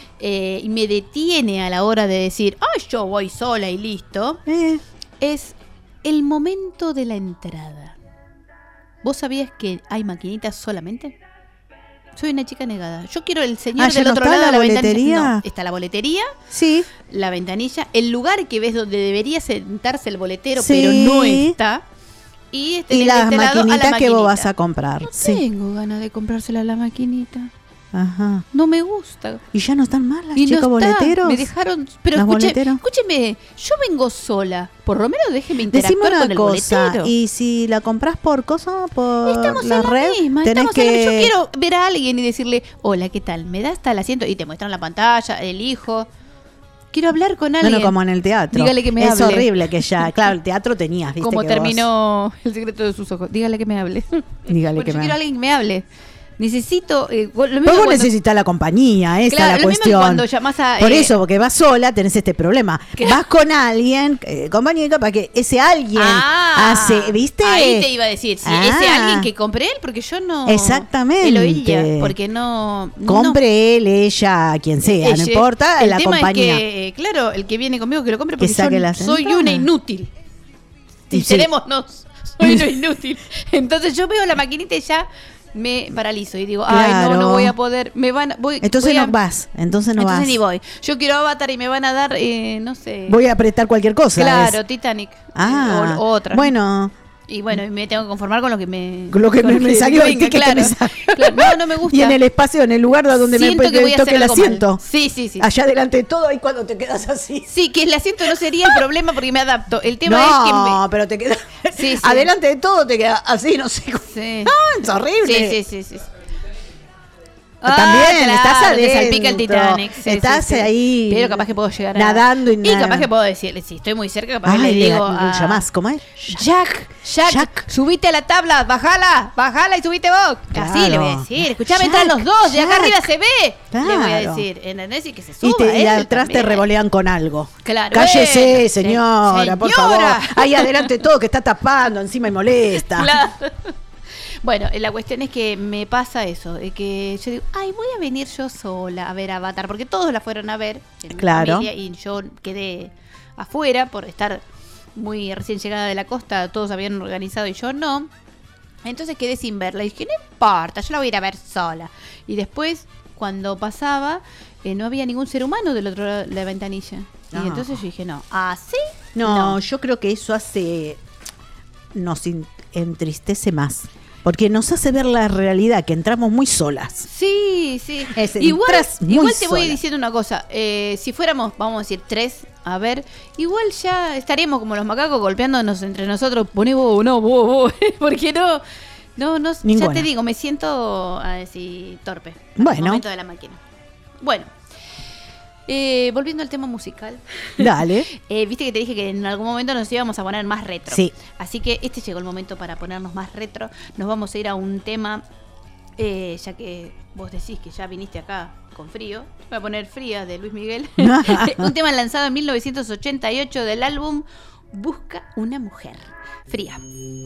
y me detiene a la hora de decir, yo voy sola y listo, es el momento de la entrada. ¿Vos sabías que hay maquinitas solamente? Soy una chica negada. Yo quiero el señor del otro lado de la ventanilla. No, está la boletería, sí, la ventanilla, el lugar que ves donde debería sentarse el boletero, pero no está. Y las maquinitas que vos vas a comprar. No tengo ganas de comprársela a la maquinita. Ajá. No me gusta. Y ya no están más las chicos boleteros. Me dejaron. Pero escúcheme, yo vengo sola. Por lo menos déjeme interactuar con el boletero. Y si la compras por estamos la red, misma, yo quiero ver a alguien y decirle, hola, ¿qué tal? ¿Me da hasta el asiento? Y te muestran la pantalla, elijo. Quiero hablar con alguien. Bueno, como en el teatro. Dígale que me hable. Es horrible que ya, claro, el teatro tenías, ¿viste? Como terminó El secreto de sus ojos. Dígale que me hable. Dígale que yo quiero a alguien que me hable. Necesito... vos necesitas la compañía, esa es la cuestión. Cuando llamás a... Por eso, porque vas sola, tenés este problema. Vas con alguien, compañía, para que ese alguien hace, ¿viste? Ahí te iba a decir, si ese alguien que compre él, porque yo no... Exactamente. Él o ella, porque no... Compre él, ella, quien sea, no importa, la compañía. El tema es que, claro, el que viene conmigo que lo compre, porque yo soy una inútil. Sincerémonos, soy una inútil. Entonces yo veo la maquinita y ya... me paralizo y digo, no voy a poder, entonces no vas. Entonces ni voy. Yo quiero Avatar y me van a dar, no sé. Voy a apretar cualquier cosa. Claro, Titanic. O otra. Bueno. Y bueno, me tengo que conformar con lo que me salió el ticket que me salió. Claro, no me gusta. Y en el espacio, en el lugar donde me toque el asiento. Sí. Allá delante de todo y cuando te quedas así. Sí, que el asiento no sería el problema porque me adapto. El tema es que No, pero te quedas adelante de todo te quedas así, no sé cómo. Sí. Es horrible. Sí. También, claro, estás adentro. Te salpica el Titanic. Sí, estás ahí. Pero capaz que puedo llegar nadando y capaz que puedo decirle, si estoy muy cerca, capaz que le digo llamás, ¿cómo es? Jack, subite a la tabla, bajala y subite vos. Claro. Así le voy a decir. Escuchame, entran los dos, de acá arriba se ve. Claro. Le voy a decir, ¿entendés? Y que se suba. Y atrás te revolean con algo. Claro. Cállese, señora, por favor. Ahí adelante todo que está tapando, encima y molesta. Claro. Bueno, la cuestión es que me pasa eso, de que yo digo, ay, voy a venir yo sola a ver Avatar, porque todos la fueron a ver en mi familia y yo quedé afuera por estar muy recién llegada de la costa, todos habían organizado y yo no. Entonces quedé sin verla y dije, no importa, yo la voy a ir a ver sola. Y después, cuando pasaba, no había ningún ser humano del otro lado de la ventanilla. Y entonces yo dije, no, ¿así? No, yo creo que eso nos entristece más. Porque nos hace ver la realidad, que entramos muy solas. Sí. Igual te voy diciendo una cosa. Si fuéramos, vamos a decir, 3, a ver, igual ya estaríamos como los macacos golpeándonos entre nosotros. Poné vos, no, vos. Porque no, ya te digo, me siento así torpe. Bueno. Momento de la máquina. Bueno. Volviendo al tema musical. Dale. Viste que te dije que en algún momento nos íbamos a poner más retro. Sí. Así que llegó el momento para ponernos más retro. Nos vamos a ir a un tema, ya que vos decís que ya viniste acá con frío. Voy a poner Fría de Luis Miguel. Un tema lanzado en 1988 del álbum Busca una mujer. Fría.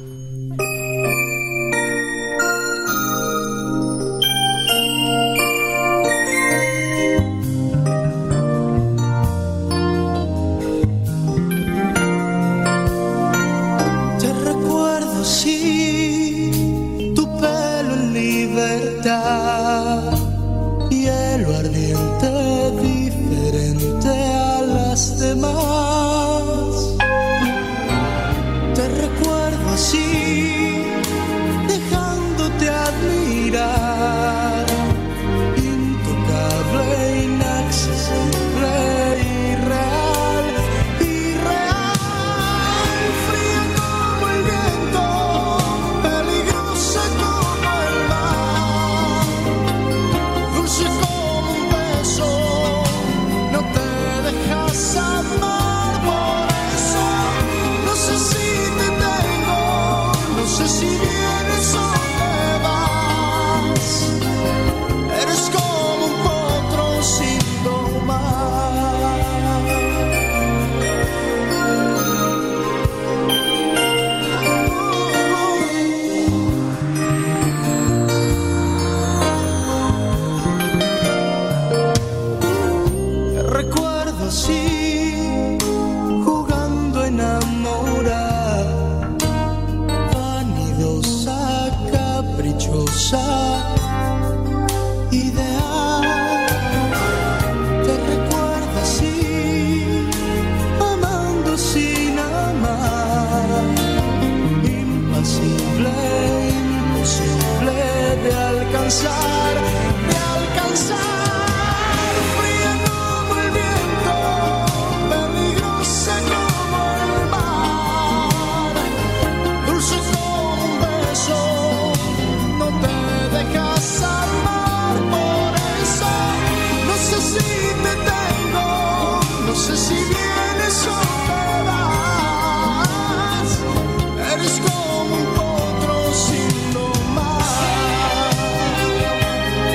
Sí, tu pelo en libertad, hielo ardiente diferente a las demás. Te recuerdo así, dejándote admirar, intocable, inaccesible, irreal, fría como el viento, peligrosa como el mar, dulce como un beso, no te dejas amar. Por eso no sé si te tengo, no sé si vienes o te vas. Eres como un potro sin domar. Te recuerdo así, jugando a enamorar, vanidosa, caprichosa, ideal. Te recuerdo así, amando sin amar, impasible, imposible de alcanzar, fría como el viento, peligrosa como el mar, dulce como un beso, no te dejas amar. Por eso no sé si te tengo, no sé si vienes o te vas. Eres como un potro sin domar.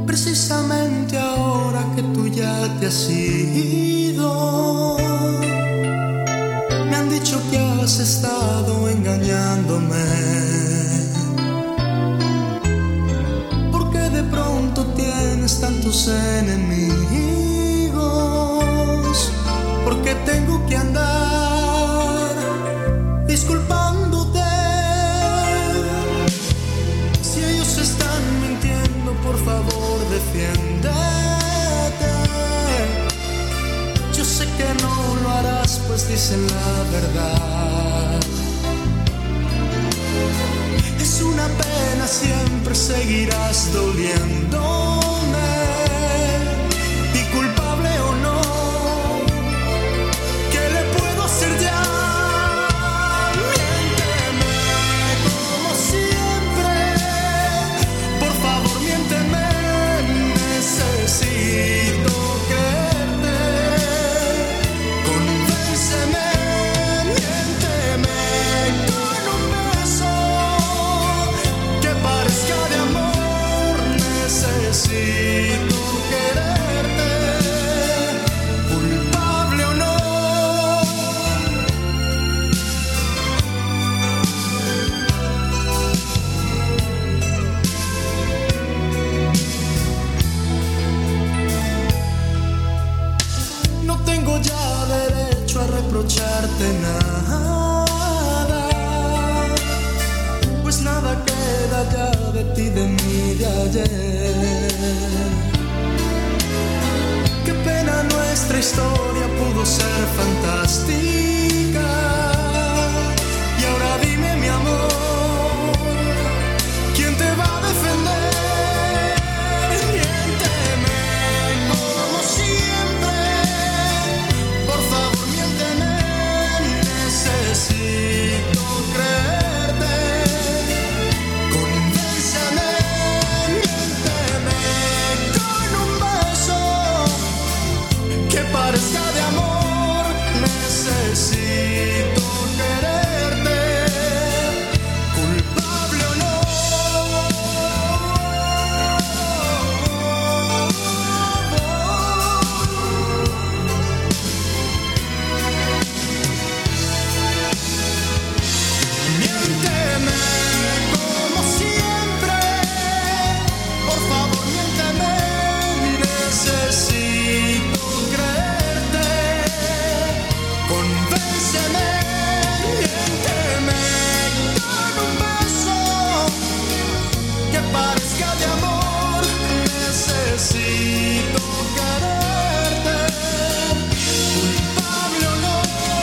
precisamente ahora que tú ya te has ido. Me han dicho que has estado engañándome, porque de pronto tienes tantos enemigos, porque tengo que andar disculpándote. Si ellos están mintiendo, por favor defiéndete. Yo sé que no lo harás, pues dicen la verdad. Es una pena, siempre seguirás doliéndome, y culpable o no, ¿qué le puedo hacer ya? Miénteme como siempre, por favor miénteme, necesito creerte. Convénceme, miénteme con un beso que parezca de amor, necesito quererte, culpable o no. No tengo ya derecho a reprocharte nada, pues nada queda ya de ti, de mí, de ayer. Qué pena, nuestra historia pudo ser fantástica. Y ahora dime, mi amor, ¿quién te va a defender? Miénteme como siempre, por favor miénteme, necesito creerte. Convénceme, miénteme con un beso que parezca de amor, necesito quererte, culpable o no. Miénteme como siempre, por favor miénteme, necesito creerte. Convénceme, miénteme con un beso que parezca de amor, necesito quererte, culpable o no.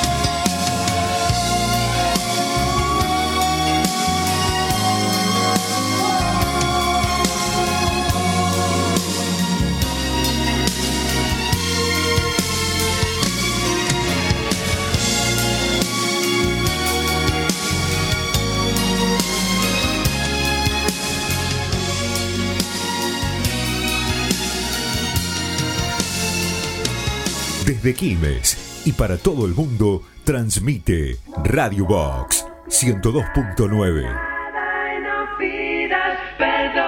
Desde Quilmes y para todo el mundo, transmite Radio Box 102.9. No pidas perdón.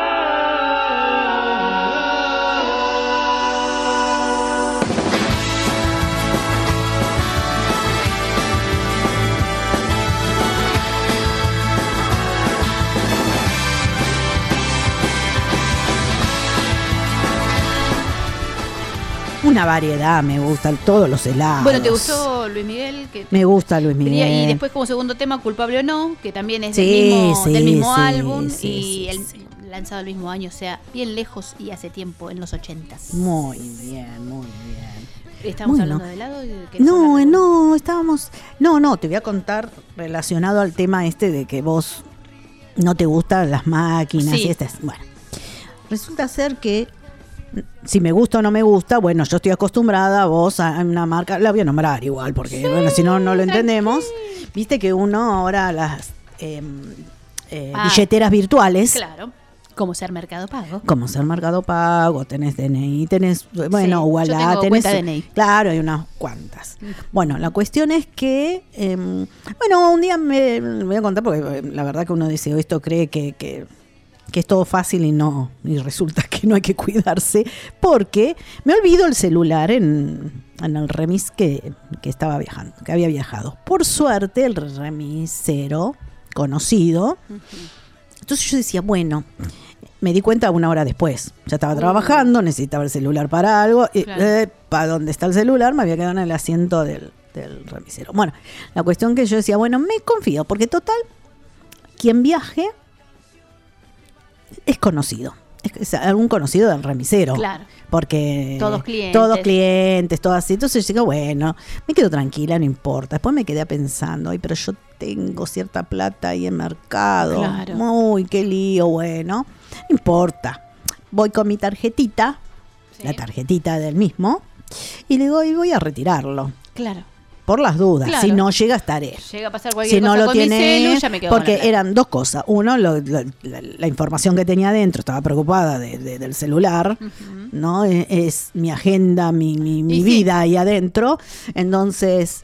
Una variedad, me gustan todos los helados. Bueno, ¿te gustó Luis Miguel? Me gusta Luis Miguel. Y después como segundo tema, Culpable o No, que también es del mismo álbum y lanzado el mismo año, o sea, bien lejos y hace tiempo, en los 80s. Muy bien, muy bien. ¿Estamos hablando de helado? No, estábamos... No, te voy a contar relacionado al tema este de que vos no te gustan las máquinas y estas. Bueno, resulta ser que si me gusta o no me gusta, bueno, yo estoy acostumbrada, vos a una marca, la voy a nombrar igual, porque bueno, si no, no lo entendemos. Viste que uno ahora las billeteras virtuales. Claro, como ser Mercado Pago. Como ser Mercado Pago, tenés DNI, tenés, bueno, Ualá, tenés. DNI. Claro, hay unas cuantas. Bueno, la cuestión es que, bueno, un día me voy a contar, porque la verdad que uno dice, esto cree que que es todo fácil y resulta que no hay que cuidarse, porque me olvido el celular en el remis que estaba viajando, que había viajado. Por suerte, el remisero conocido. Entonces yo decía, bueno, me di cuenta 1 hora después. Ya estaba trabajando, necesitaba el celular para algo. Claro. ¿Para dónde está el celular? Me había quedado en el asiento del remisero. Bueno, la cuestión que yo decía, bueno, me confío, porque total, quien viaje es conocido. Es algún conocido del remisero. Claro. Porque todos clientes, todo así. Entonces yo digo, bueno, me quedo tranquila, no importa. Después me quedé pensando, pero yo tengo cierta plata ahí en mercado. Claro. Uy, qué lío, bueno. No importa. Voy con mi tarjetita, la tarjetita del mismo, y le digo, y voy a retirarlo. Claro. Por las dudas, claro. Si no llega, estaré. Llega a pasar cualquier si no cosa lo con tiene, mi celu, ya me quedo porque con la plata. eran 2 cosas. Uno, la información que tenía adentro, estaba preocupada del celular, ¿no? Es mi agenda, mi vida ahí adentro. Entonces,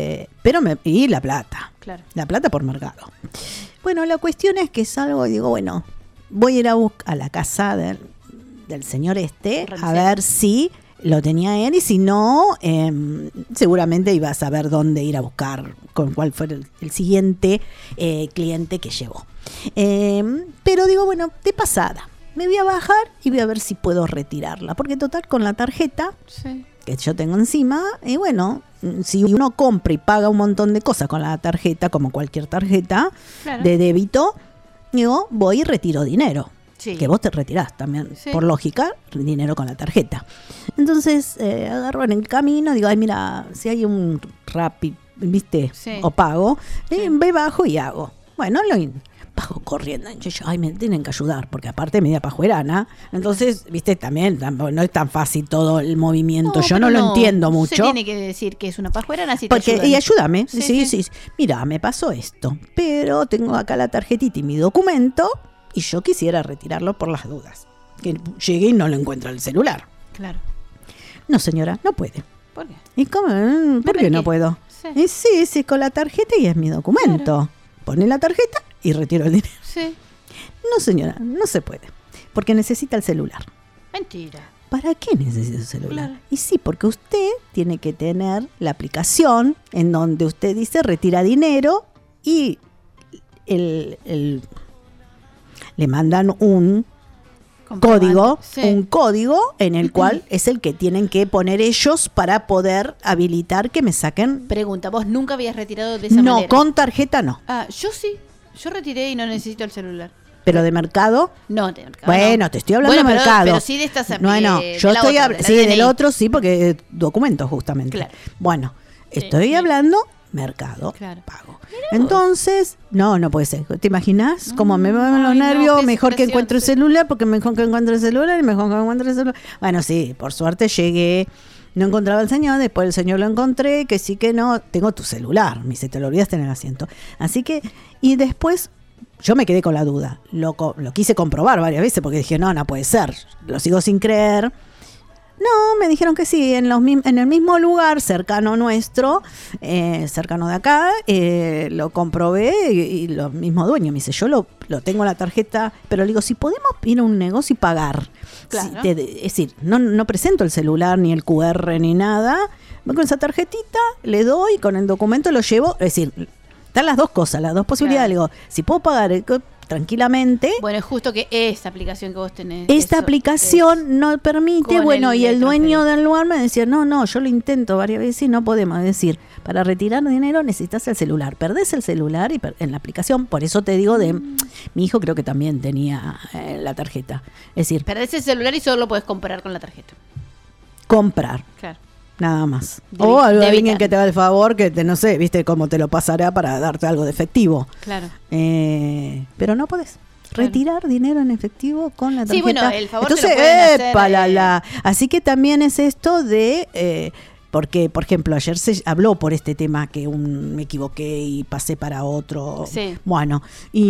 y la plata. Claro. La plata por mercado. Bueno, la cuestión es que salgo y digo, bueno, voy a ir a la casa del señor a ver si lo tenía él, y si no, seguramente iba a saber dónde ir a buscar, con cuál fue el siguiente cliente que llevó. Pero digo, bueno, de pasada, me voy a bajar y voy a ver si puedo retirarla, porque total, con la tarjeta que yo tengo encima, y bueno, si uno compra y paga un montón de cosas con la tarjeta, como cualquier tarjeta de débito, digo, voy y retiro dinero. Sí. Que vos te retirás también, por lógica, dinero con la tarjeta. Entonces, agarro en el camino, digo, ay, mira, si hay un Rappi, ¿viste? O pago, me bajo y hago. Bueno, bajo corriendo. Yo, ay, me tienen que ayudar, porque aparte media pajuerana. Entonces, ¿viste? También no es tan fácil todo el movimiento. Yo no lo entiendo mucho. Se tiene que decir que es una pajuerana, si porque, te y ayúdame. Sí. Mira, me pasó esto, pero tengo acá la tarjetita y mi documento, y yo quisiera retirarlo por las dudas. Que llegue y no lo encuentro en el celular. Claro. No, señora, no puede. ¿Por qué? ¿Y cómo? ¿Por qué no puedo? Sí. Sí, con la tarjeta y es mi documento. Claro. Pone la tarjeta y retiro el dinero. Sí. No, señora, no se puede. Porque necesita el celular. Mentira. ¿Para qué necesita el celular? Claro. Y sí, porque usted tiene que tener la aplicación en donde usted dice retira dinero y le mandan un código, un código en el cual es el que tienen que poner ellos para poder habilitar que me saquen. Pregunta, ¿vos nunca habías retirado de esa manera? No, con tarjeta no. Ah, yo sí. Yo retiré y no necesito el celular. ¿Pero de mercado? No, de mercado. Bueno, te estoy hablando de mercado. Pero sí de estas. No, yo estoy hablando. Sí, del otro sí, porque documentos justamente. Claro. Bueno, estoy hablando mercado, pago. Entonces, no puede ser. ¿Te imaginas cómo me van los nervios? Mejor que encuentre el celular, porque mejor que encuentre el celular y mejor que encuentre el celular. Bueno, sí, por suerte llegué, no encontraba al señor, después el señor lo encontré, que sí que no, tengo tu celular, me dice, te lo olvidaste en el asiento. Así que, y después yo me quedé con la duda, lo quise comprobar varias veces, porque dije, no puede ser, lo sigo sin creer. No, me dijeron que sí, en el mismo lugar, cercano nuestro, cercano de acá, lo comprobé y lo mismo dueño me dice, yo lo tengo en la tarjeta, pero le digo, si podemos ir a un negocio y pagar. Claro. Es decir, no presento el celular, ni el QR, ni nada, voy con esa tarjetita, le doy, con el documento lo llevo, es decir, están las dos cosas, las dos posibilidades, le digo, si puedo pagar tranquilamente. Bueno, es justo que esta aplicación que vos tenés. Esta aplicación no permite, y el dueño del lugar me decía, no, yo lo intento varias veces y no podemos. Es decir, para retirar dinero necesitas el celular. Perdés el celular en la aplicación, por eso te digo mi hijo creo que también tenía la tarjeta. Es decir, perdés el celular y solo lo podés comprar con la tarjeta. Comprar. Claro. Nada más. O alguien que te haga el favor, que no sé, viste cómo te lo pasará para darte algo de efectivo. Claro. Pero no podés retirar dinero en efectivo con la tarjeta. Sí, bueno, el favor entonces, te lo pueden hacer, así que también es esto de porque, por ejemplo, ayer se habló por este tema que me equivoqué y pasé para otro. Sí. Bueno, y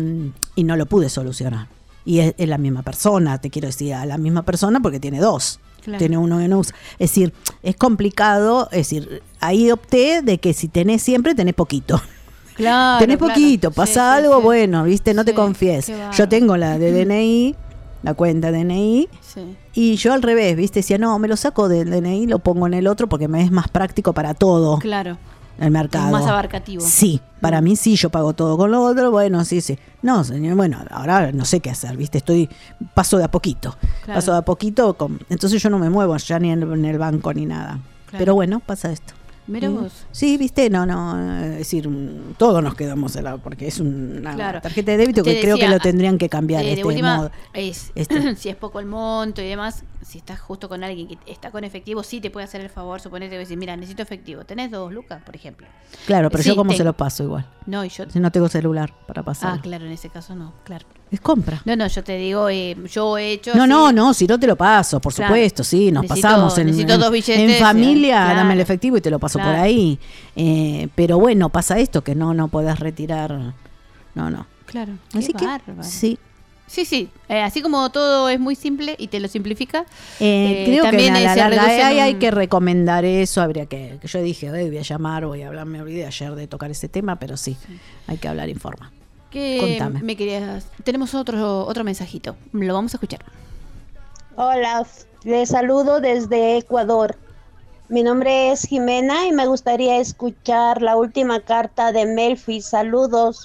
no lo pude solucionar. Y es la misma persona, te quiero decir, a la misma persona porque tiene dos. Claro. Tiene uno que no usa. Es decir, es complicado. Es decir, ahí opté de que si tenés siempre, tenés poquito. Claro, tenés poquito, pasa algo, bueno, viste, no te Sí, confíes. qué bárbaro. Yo tengo la de DNI, la cuenta DNI, Sí. y yo al revés, viste, decía, no, me lo saco del DNI, lo pongo en el otro porque me es más práctico para todo. Claro. El mercado. Es más abarcativo. Sí, para mí sí, yo pago todo con lo otro, bueno, sí. No, señor, bueno, ahora no sé qué hacer, ¿viste? Paso de a poquito. Claro. Paso de a poquito, entonces yo no me muevo ya ni en el banco ni nada. Claro. Pero bueno, pasa esto. Mira vos. Sí, ¿viste? No, es decir, todos nos quedamos porque es una Claro. tarjeta de débito Te que creo decía, que lo tendrían que cambiar de última, modo. si es poco el monto y demás, si estás justo con alguien que está con efectivo, sí te puede hacer el favor, suponete, decir, mira, necesito efectivo, ¿tenés 2 lucas, por ejemplo? Claro, pero Sí, yo como se tengo. lo paso igual. No, y yo... Si no tengo celular para pasar. Ah, claro, en ese caso no, claro. Es compra. No, yo te digo, yo he hecho... No, si no te lo paso, por Claro. supuesto, sí, nos Necesito- pasamos necesito 2 billetes, en familia, claro. dame el efectivo y te lo paso por Claro. ahí. Pero bueno, pasa esto, que no podés retirar, no. Claro, Así qué que, bárbaro. sí. Sí, así como todo es muy simple y te lo simplifica, Creo que también a la se larga reduce en hay un- que recomendar eso, habría que yo dije, voy a llamar, voy a hablar, me olvidé ayer de tocar ese tema, pero sí, hay que hablar en forma. ¿Qué Contame. me querías? Tenemos otro mensajito, lo vamos a escuchar. Hola, les saludo desde Ecuador. Mi nombre es Jimena y me gustaría escuchar la última carta de Melfi. Saludos.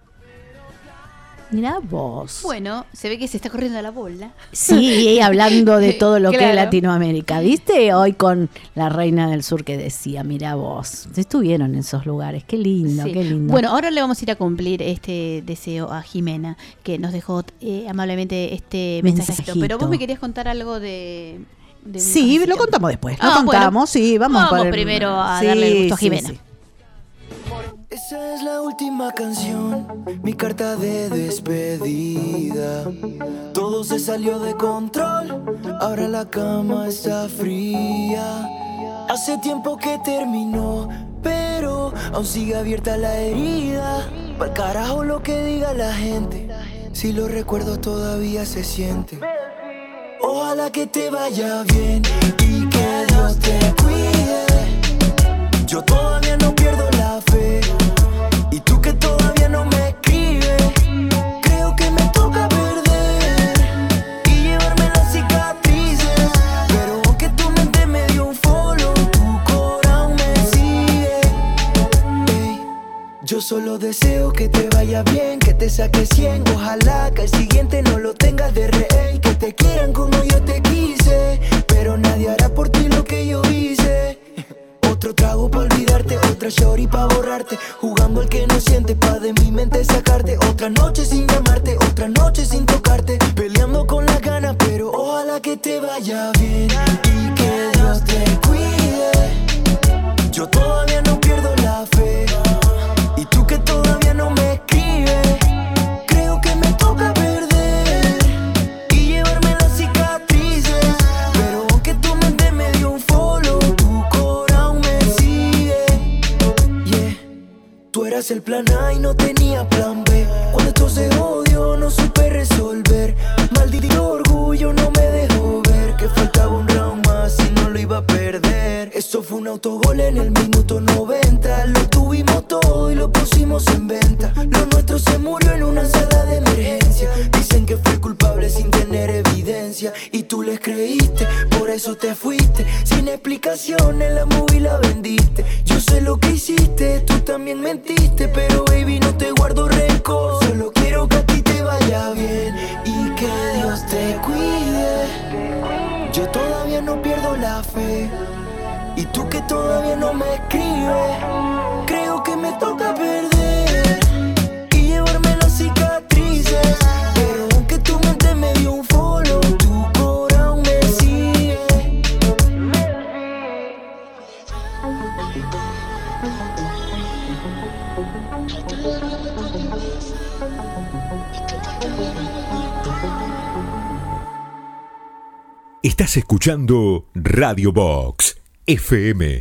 Mira vos. Bueno, se ve que se está corriendo la bola. Sí, hablando de todo lo que es Claro. Latinoamérica, ¿viste? Hoy con la Reina del Sur que decía, mira vos, estuvieron en esos lugares, qué lindo, Sí. qué lindo. Bueno, ahora le vamos a ir a cumplir este deseo a Jimena, que nos dejó amablemente este mensajito. Pero vos me querías contar algo de una sí, canción. lo contamos después, Ah, lo contamos, bueno. sí, vamos por el- primero a sí, darle el gusto a sí, Jimena. sí. Esa es la última canción, mi carta de despedida. Todo se salió de control, ahora la cama está fría. Hace tiempo que terminó, pero aún sigue abierta la herida. Pa'l carajo lo que diga la gente, si lo recuerdo todavía se siente. Ojalá que te vaya bien y que Dios te cuide. Yo todavía no pierdo la fe, y tú que todavía no me escribes, creo que me toca perder y llevarme las cicatrices. Pero aunque tu mente me dio un follow, tu corazón me sigue. Ey, yo solo deseo que te vaya bien, que te saques 100. Ojalá que el siguiente no lo tengas de rehén, que te quieran como yo te quise, pero nadie hará por ti lo que yo hice. Otro trago pa' olvidarte, otra shorty pa' borrarte, jugando al que no siente pa' de mi mente sacarte. Otra noche sin llamarte, otra noche sin tocarte, peleando con las ganas, pero ojalá que te vaya bien y que Dios te cuide. Yo todavía no pierdo la fe, y tú que todavía no me escribes, creo que me toca perder y llevarme las cicatrices. Pero aunque tu mente me dio un follow, tu corazón me sigue. Yeah. Tú eras el plan A y no tenía plan B. Cuando esto se odió no supe resolver. Maldito orgullo no me dejó ver que faltaba un round más y no lo iba a perder. Eso fue un autogol en el minuto 90. Lo tuvimos todo y lo pusimos en venta. Lo nuestro se murió en una sala de emergencia. Dicen que fue culpable sin tener evidencia, y tú les creíste, por eso te fuiste. Sin explicaciones la movie la vendiste. Yo sé lo que hiciste, tú también mentiste, pero baby no te guardo rencor. Solo quiero que a ti te vaya bien y que Dios te cuide. Yo todavía no pierdo la fe, y tú que todavía no me escribes, creo que me toca perder y llevarme las cicatrices. Pero aunque tu mente me dio un follow, tu corazón me sigue. Estás escuchando Radio Box FM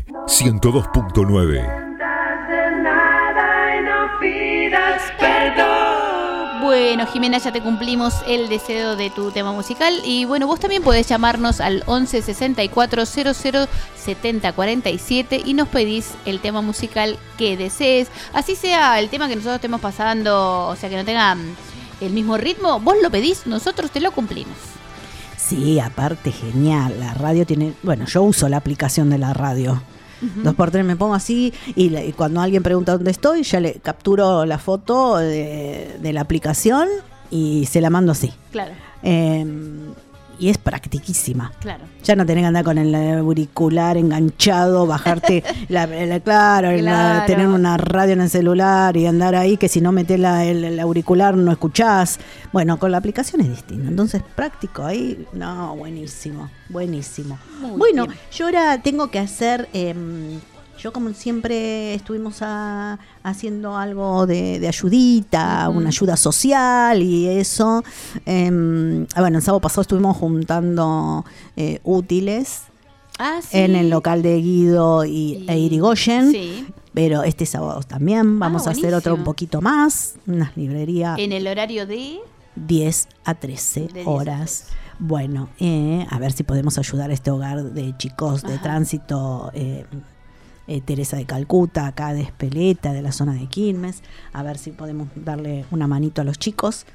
102.9. Nada y no pidas perdón. Bueno, Jimena, ya te cumplimos el deseo de tu tema musical. Y bueno, vos también podés llamarnos al 11 64 00 70 47 y nos pedís el tema musical que desees. Así sea el tema que nosotros estemos pasando, o sea, que no tenga el mismo ritmo, vos lo pedís, nosotros te lo cumplimos. Sí, aparte genial. La radio tiene... Bueno, yo uso la aplicación de la radio. 2x3 me pongo así y cuando alguien pregunta dónde estoy, ya le capturo la foto de la aplicación y se la mando así. Claro. Y es practiquísima. Claro. Ya no tenés que andar con el auricular enganchado, bajarte tener una radio en el celular y andar ahí que si no metés el auricular no escuchás. Bueno, con la aplicación es distinto. Entonces, práctico ahí, no, buenísimo. Muy bueno, bien. yo ahora tengo que hacer... yo como siempre estuvimos haciendo algo de ayudita, una ayuda social y eso. Bueno, el sábado pasado estuvimos juntando útiles en el local de Guido e Irigoyen. Sí. Pero este sábado también vamos a hacer otro un poquito más, una librería. En el horario de 10 a 13 horas. Bueno, a ver si podemos ayudar a este hogar de chicos de tránsito. Teresa de Calcuta, acá de Espeleta, de la zona de Quilmes, a ver si podemos darle una manito a los chicos.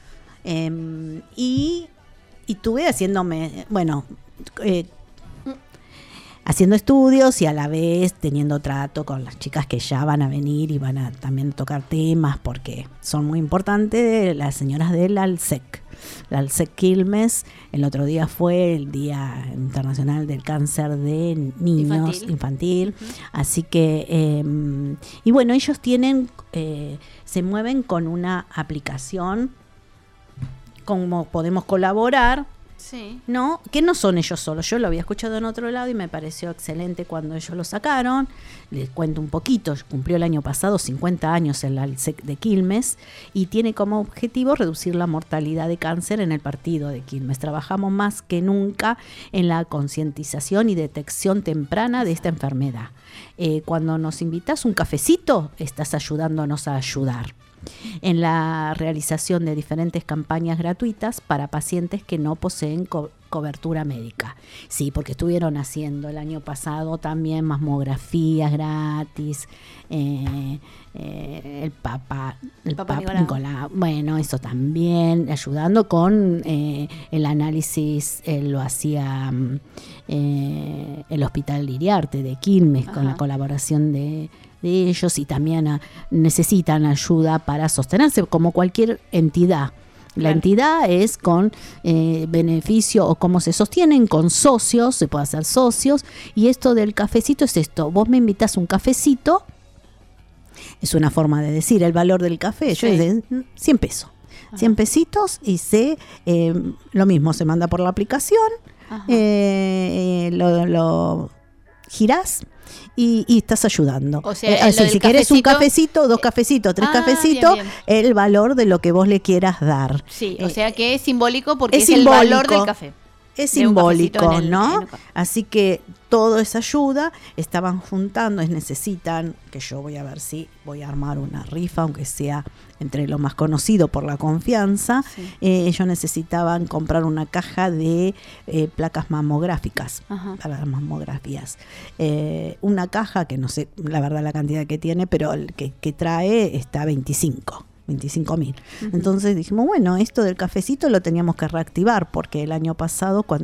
Y estuve haciendo estudios y a la vez teniendo trato con las chicas que ya van a venir y van a también tocar temas porque son muy importantes, las señoras del ALSEC. La ALSEC Quilmes, el otro día fue el Día Internacional del Cáncer de Niños Infantil. Así que, y bueno, ellos se mueven con una aplicación, como podemos colaborar. Sí. ¿No? Que no son ellos solos. Yo lo había escuchado en otro lado y me pareció excelente cuando ellos lo sacaron. Les cuento un poquito. Cumplió el año pasado 50 años el ALSEC de Quilmes y tiene como objetivo reducir la mortalidad de cáncer en el partido de Quilmes. Trabajamos más que nunca en la concientización y detección temprana de esta enfermedad. Cuando nos invitas un cafecito, estás ayudándonos a ayudar. En la realización de diferentes campañas gratuitas para pacientes que no poseen cobertura médica. Sí, porque estuvieron haciendo el año pasado también mamografías gratis, el Papa Nicolás. Bueno, eso también, ayudando con el análisis, lo hacía el Hospital Iriarte de Quilmes, con la colaboración de ellos, y también necesitan ayuda para sostenerse como cualquier entidad. La entidad es con beneficio, o cómo se sostienen con socios, se puede hacer socios, y esto del cafecito es esto: vos me invitas un cafecito, es una forma de decir el valor del café, yo es de 100 pesos, 100 pesitos, y lo mismo, se manda por la aplicación, lo girás y estás ayudando. O sea, si quieres un cafecito, 2 cafecitos, 3 cafecitos, bien. El valor de lo que vos le quieras dar. Sí, o sea que es simbólico porque es el valor del café. Es simbólico, ¿no? Así que toda esa ayuda estaban juntando, necesitan, que yo voy a ver si voy a armar una rifa, aunque sea entre lo más conocido por la confianza. Ellos necesitaban comprar una caja de placas mamográficas para las mamografías. Una caja que no sé la verdad la cantidad que tiene, pero el que trae está 25.000. Entonces dijimos, bueno, esto del cafecito lo teníamos que reactivar, porque el año pasado cuando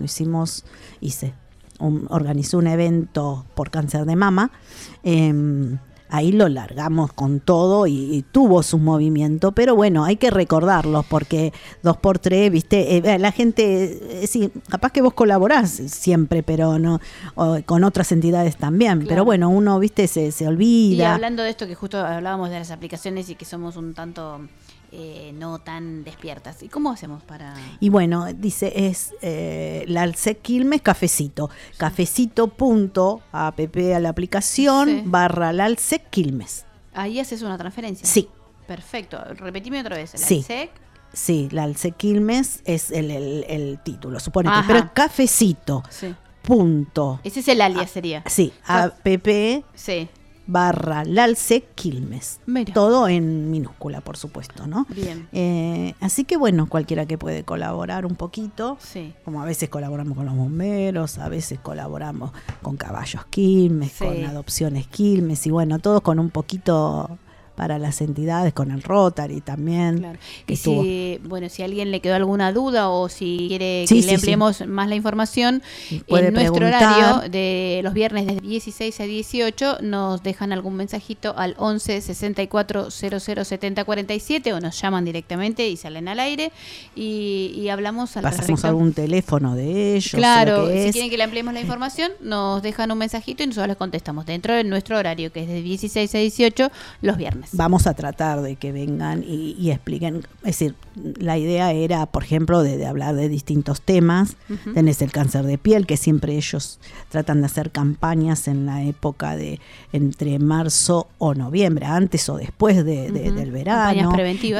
organizé un evento por cáncer de mama, ahí lo largamos con todo y tuvo su movimiento, pero bueno, hay que recordarlos porque 2x3, viste, la gente, sí, capaz que vos colaborás siempre, pero no, con otras entidades también, pero bueno, uno, viste, se olvida. Y hablando de esto que justo hablábamos de las aplicaciones y que somos un tanto no tan despiertas, ¿y cómo hacemos para...? Y bueno, dice, es la ALSEC Quilmes cafecito, cafecito.app a la aplicación / la ALSEC Quilmes. Ahí haces una transferencia. Sí. Perfecto, repetime otra vez, la ALSEC. Sí, la ALSEC Quilmes es el título, suponete, pero cafecito. Sí. Punto. Ese es el alias, sería. Sí, app. Sí. facebook.com/lalcequilmes. Todo en minúscula, por supuesto, ¿no? Bien. Así que bueno, cualquiera que puede colaborar un poquito, como a veces colaboramos con los bomberos, a veces colaboramos con Caballos Quilmes, con Adopciones Quilmes, y bueno, todos con un poquito para las entidades, con el Rotary también. Claro. Y si a alguien le quedó alguna duda o si quiere que le empleemos más la información, en nuestro horario de los viernes de 16 a 18 nos dejan algún mensajito al 11 64 00 70 47 o nos llaman directamente y salen al aire y hablamos al Pasamos respecto. Algún teléfono de ellos. Claro, si quieren que le ampliemos la información, nos dejan un mensajito y nosotros les contestamos dentro de nuestro horario, que es de 16 a 18 los viernes. Vamos a tratar de que vengan y expliquen. Es decir, la idea era, por ejemplo, de hablar de distintos temas. Tenés el cáncer de piel, que siempre ellos tratan de hacer campañas en la época de entre marzo o noviembre, antes o después del verano. Campañas preventivas.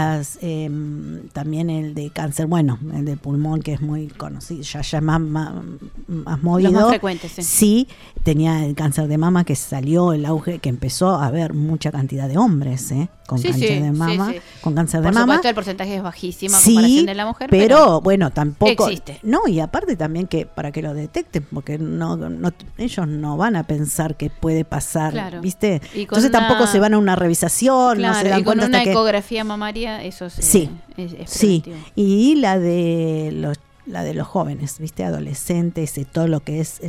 También el de cáncer, bueno, el de pulmón, que es muy conocido, ya más movido. Los más frecuentes, sí, tenía el cáncer de mama, que salió el auge, que empezó a haber mucha cantidad de hombres con cáncer de mama. Con cáncer de mama. Por supuesto, el porcentaje es bajísimo a comparación de la mujer. Pero bueno, tampoco existe. No, y aparte también que para que lo detecten, porque ellos no van a pensar que puede pasar, ¿viste? Entonces tampoco se van a una revisación, no se dan cuenta con una hasta ecografía mamaria, eso es preventivo. Y la de los jóvenes, ¿viste? Adolescentes, todo lo que es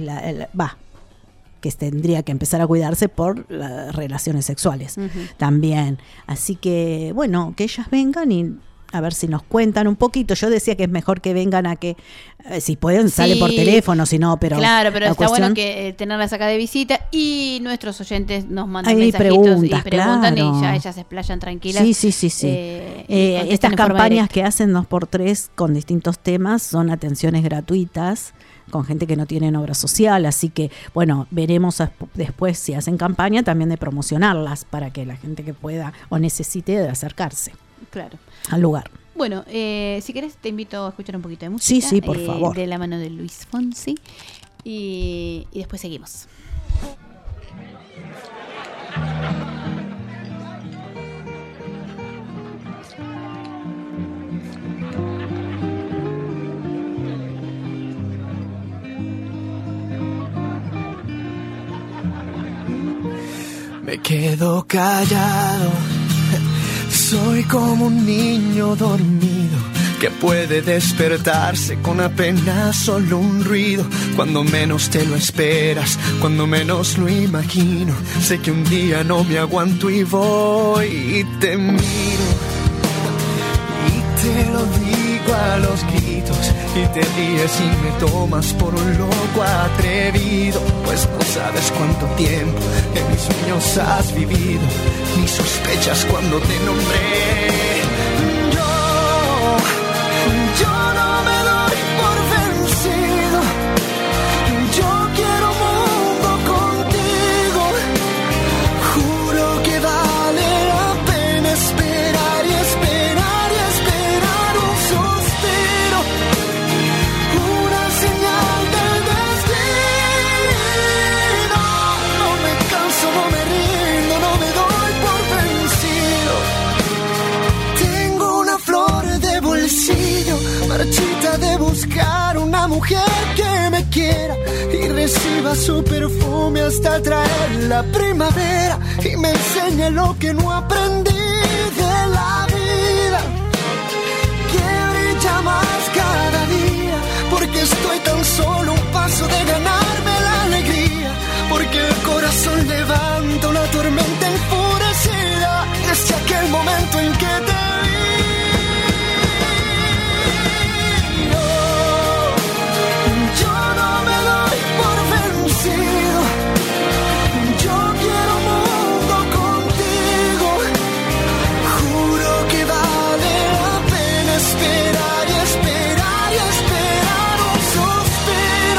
que tendría que empezar a cuidarse por las relaciones sexuales también. Así que, bueno, que ellas vengan y a ver si nos cuentan un poquito. Yo decía que es mejor que vengan a que, si pueden, sale por teléfono, si no, pero... Claro, pero está bueno que tenerlas acá de visita y nuestros oyentes nos mandan mensajitos y preguntan y ya ellas se explayan tranquilas. Sí. Estas campañas que hacen 2x3 con distintos temas son atenciones gratuitas con gente que no tiene obra social, así que bueno, veremos después si hacen campaña también de promocionarlas para que la gente que pueda o necesite de acercarse al lugar. Bueno, si querés te invito a escuchar un poquito de música. Sí, por favor. De la mano de Luis Fonsi y después seguimos. Me quedo callado, soy como un niño dormido que puede despertarse con apenas solo un ruido. Cuando menos te lo esperas, cuando menos lo imagino, sé que un día no me aguanto y voy y te miro y te lo digo a los gritos y te ríes y me tomas por un loco atrevido, pues no sabes cuánto tiempo en mis sueños has vivido, ni sospechas cuando te nombré. Yo no me doy por vencido, yo quiero mundo contigo, juro que vale la pena esperar y esperar y esperar un suspiro, una señal del destino. No me canso, no me rindo, no me doy por vencido. Tengo una flor de bolsillo, marchita de buscar una mujer que me quiera y reciba su perfume hasta traer la primavera y me enseñe lo que no aprendí de la vida, que brilla más cada día, porque estoy tan solo un paso de ganarme la alegría, porque el corazón levanta una tormenta enfurecida desde aquel momento en que te vi. Esperar y esperar y esperar un suspiro.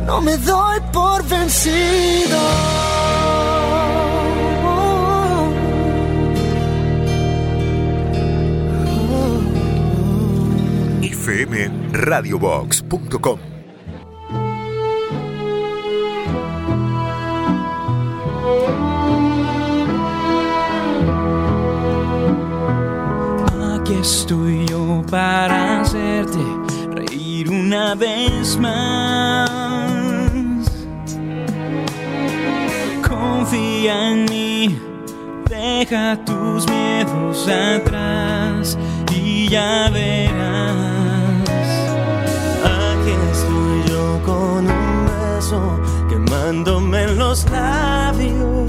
no me doy por vencido. fmradiobox.com. Aquí estoy yo para hacerte reír una vez más. Confía en mí, deja tus miedos atrás y ya verás. Aquí estoy yo con un beso quemándome en los labios.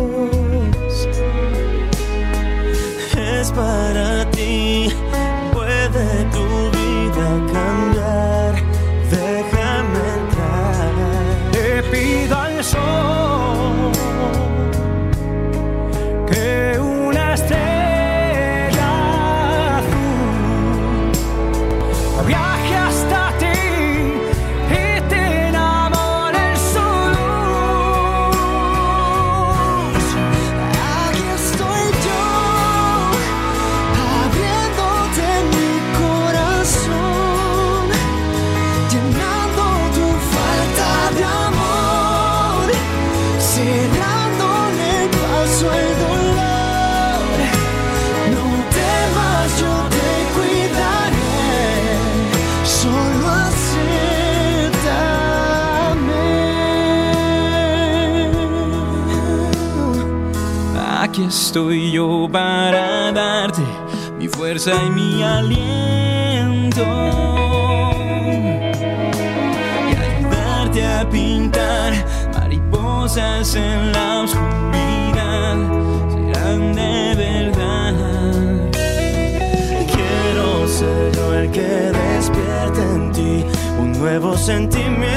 Es para ti, puede tu vida cambiar. Déjame entrar. Te pido al sol que una estrella azul viaje hasta ti y te enamore en su luz. Aquí estoy yo, abriéndote mi corazón, llenando tu falta de amor, cerrándole el paso al dolor. No temas, yo te cuidaré, solo acéptame. Aquí estoy yo para darte mi fuerza y mi aliento y ayudarte a pintar mariposas en la oscuridad. Serán de verdad. Quiero ser yo el que despierte en ti un nuevo sentimiento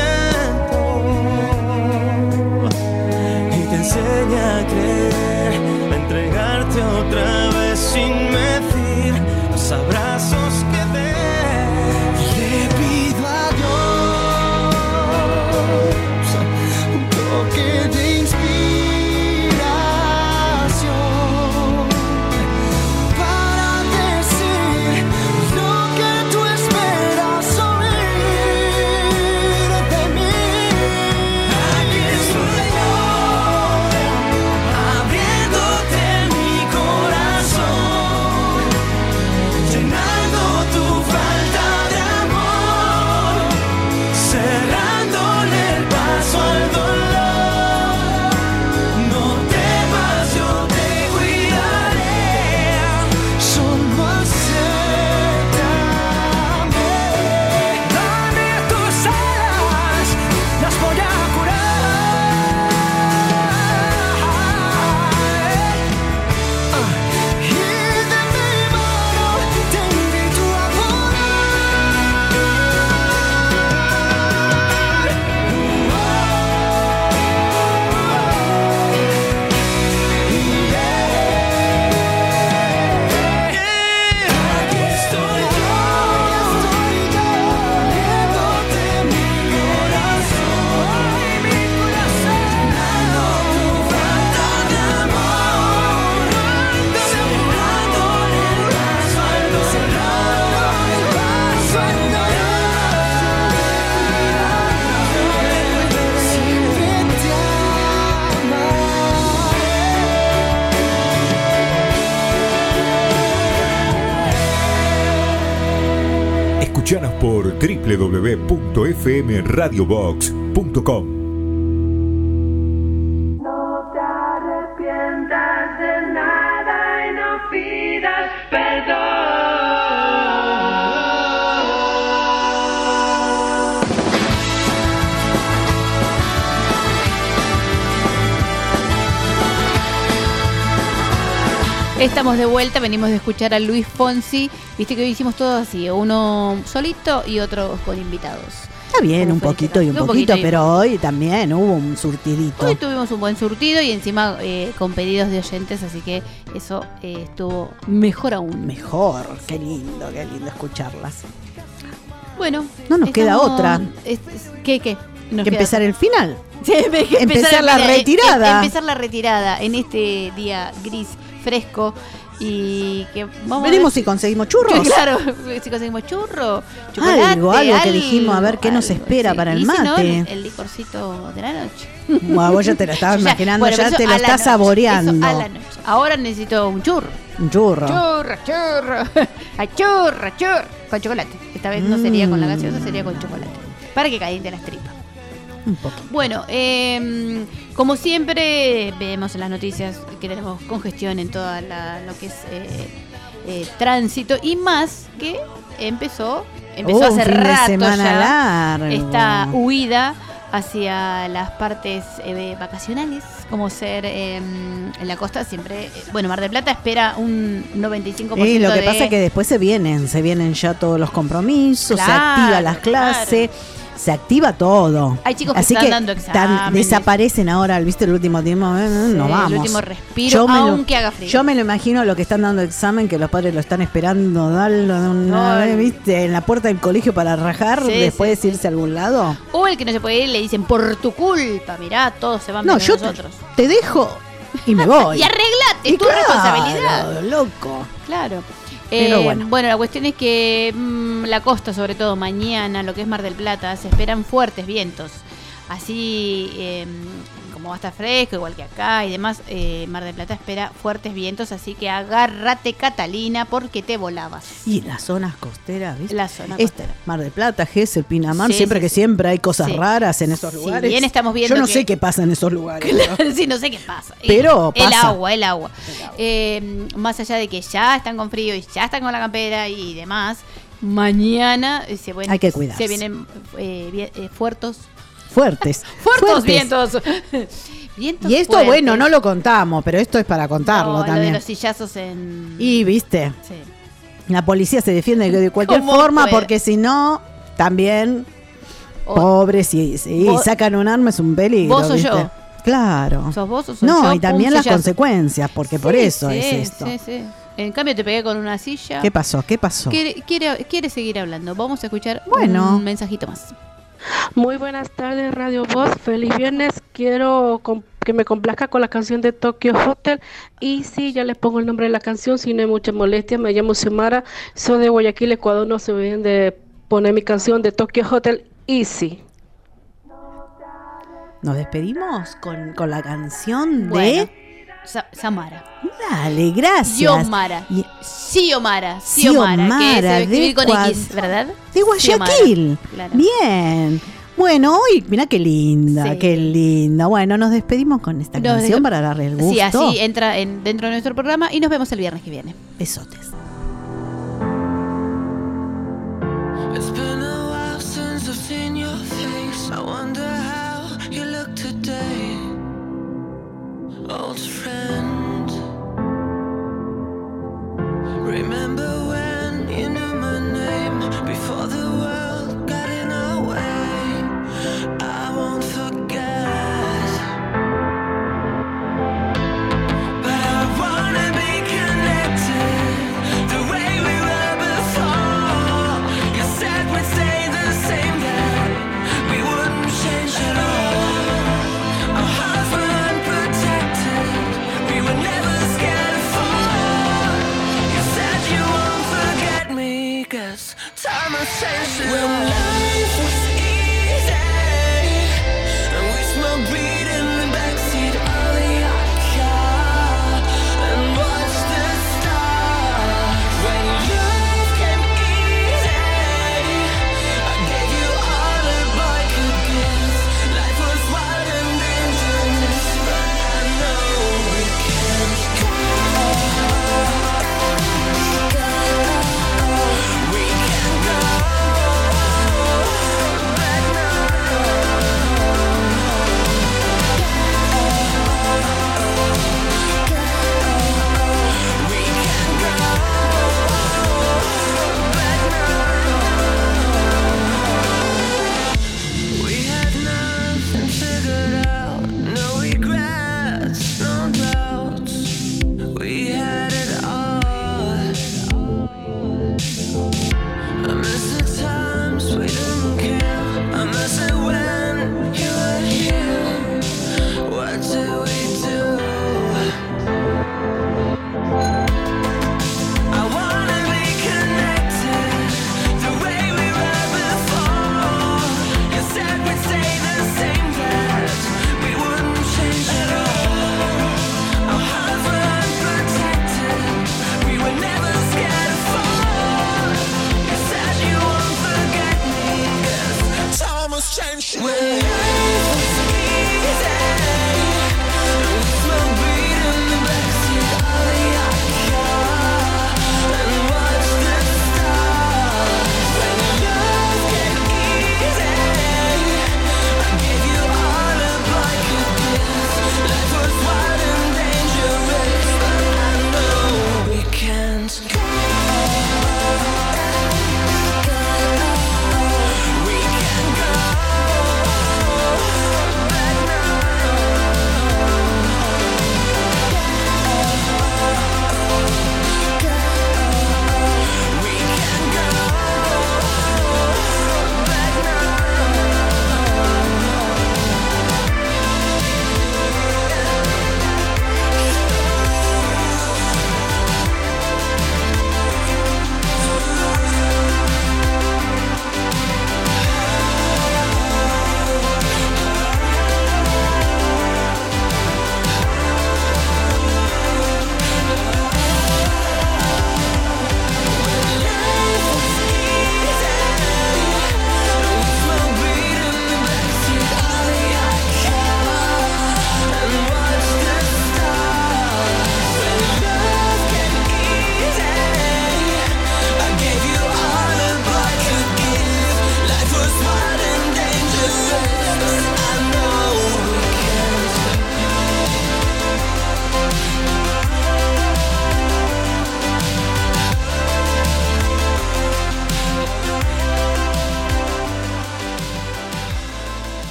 y te enseñe a creer, a entregarte otra vez sin medir los abrazos que dé. Le pido a Dios un toque de inspiración para decir lo que tú esperas oír de mí. Aquí estoy yo, abriéndote mi corazón, llenando tu falta de amor, cerrándole el paso al dolor. No temas, yo te cuidaré, solo acéptame. Dame tus alas, las voy a curar. Y de mi mano te invito a Aquí estoy yo, abriéndote mi corazón, llenando tu falta de amor, cerrándole el paso al Escuchanos por www.fmradiobox.com. No te arrepientas de nada y no pidas perdón. Estamos de vuelta, venimos de escuchar a Luis Fonsi. Viste que hoy hicimos todo así, uno solito y otro con invitados. Está bien, un poquito y un poquito, pero hoy también hubo un surtidito. Hoy tuvimos un buen surtido y encima con pedidos de oyentes, así que eso estuvo mejor aún. Mejor, qué lindo escucharlas. Bueno. No nos queda otra. ¿Qué? que empezar el final. Sí, empezar la retirada. Empezar la retirada en este día gris, fresco. Y que veremos si conseguimos churros. Claro, si conseguimos churro, chocolate, algo que dijimos, a ver qué nos espera para el mate. Si no, el licorcito de la noche. Bueno, vos ya te lo estabas imaginando, bueno, ya te lo estás saboreando. Eso a la noche. Ahora necesito un churro. Un churro. Churro. Con chocolate. Esta vez no sería con la gaseosa, sería con chocolate. Para que caliente las tripas. Un poco. Bueno, como siempre vemos en las noticias que tenemos congestión en toda lo que es tránsito y más que empezó hace rato ya esta huida hacia las partes vacacionales, como ser en la costa siempre. Bueno, Mar del Plata espera un 95%. Y lo que pasa es que después se vienen ya todos los compromisos, se activan las clases. Claro. Se activa todo. Hay chicos que están dando exámenes. Desaparecen ahora, ¿viste? El último tiempo, no vamos. El último respiro, aunque haga frío. Yo me lo imagino lo que están dando examen, que los padres lo están esperando darlo de una vez, ¿viste? En la puerta del colegio para rajar, después de irse a algún lado. O el que no se puede ir, le dicen, por tu culpa, mirá, todos se van menos nosotros. Te dejo y me voy. Y arreglate, tu responsabilidad. Loco. Claro. Pero bueno, la cuestión es que la costa, sobre todo mañana, lo que es Mar del Plata, se esperan fuertes vientos. Así como va a estar fresco, igual que acá y demás, Mar del Plata espera fuertes vientos, así que agárrate, Catalina, porque te volabas. Y las zonas costeras, ¿viste? La zona costera. Mar del Plata, Gesell, Pinamar, siempre hay cosas raras en esos lugares. Bien, estamos viendo yo no sé qué pasa en esos lugares. Sí, no sé qué pasa. Pero el pasa. agua. Más allá de que ya están con frío y ya están con la campera y demás, mañana hay que cuidarse. Se vienen fuertes vientos. Y esto, bueno, no lo contamos, pero esto es para contarlo también. Lo de los sillazos Y, ¿viste? Sí. La policía se defiende de cualquier forma porque si no, también pobres y sacan un arma, es un peligro. ¿Vos o ¿viste? yo? Claro. ¿Sos vos o soy yo? No, y también las consecuencias, porque por eso es esto. Sí. En cambio te pegué con una silla. ¿Qué pasó? Quiere seguir hablando. Vamos a escuchar un mensajito más. Muy buenas tardes, Radio Voz. Feliz viernes. Quiero que me complazca con la canción de Tokyo Hotel. Y sí, ya les pongo el nombre de la canción, si no hay mucha molestia. Me llamo Xiomara, soy de Guayaquil, Ecuador. No se olviden de poner mi canción de Tokyo Hotel. Easy. Nos despedimos con la canción de Samara. Dale, gracias. Xiomara, que es escribir con X, ¿verdad? De Guayaquil. Claro. Bien. Bueno, hoy, mirá qué linda, qué linda. Bueno, nos despedimos con esta canción para darle el gusto. Sí, así entra dentro de nuestro programa y nos vemos el viernes que viene. Besotes. It's been a while since I've seen your face. I wonder how you look today, old friend. Remember when you knew my name before the world got in our way? I won't forget, but I wanna be connected the way we were before. You said we'd stay the same, that we wouldn't change at all. Our hearts were unprotected, we were never scared to fall. You said you won't forget me, 'cause time has changed. When life was easy and we smoked weed in the backseat of your car and watched the stars. When love came easy, I gave you all a boy could give. Life was wild and dangerous, but I know we can't go. We can't go.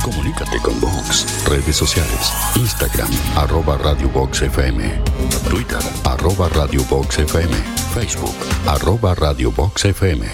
Comunícate con Vox. Redes sociales. Instagram, @Radio Vox FM. Twitter, @Radio Vox FM. Facebook, @Radio Vox FM.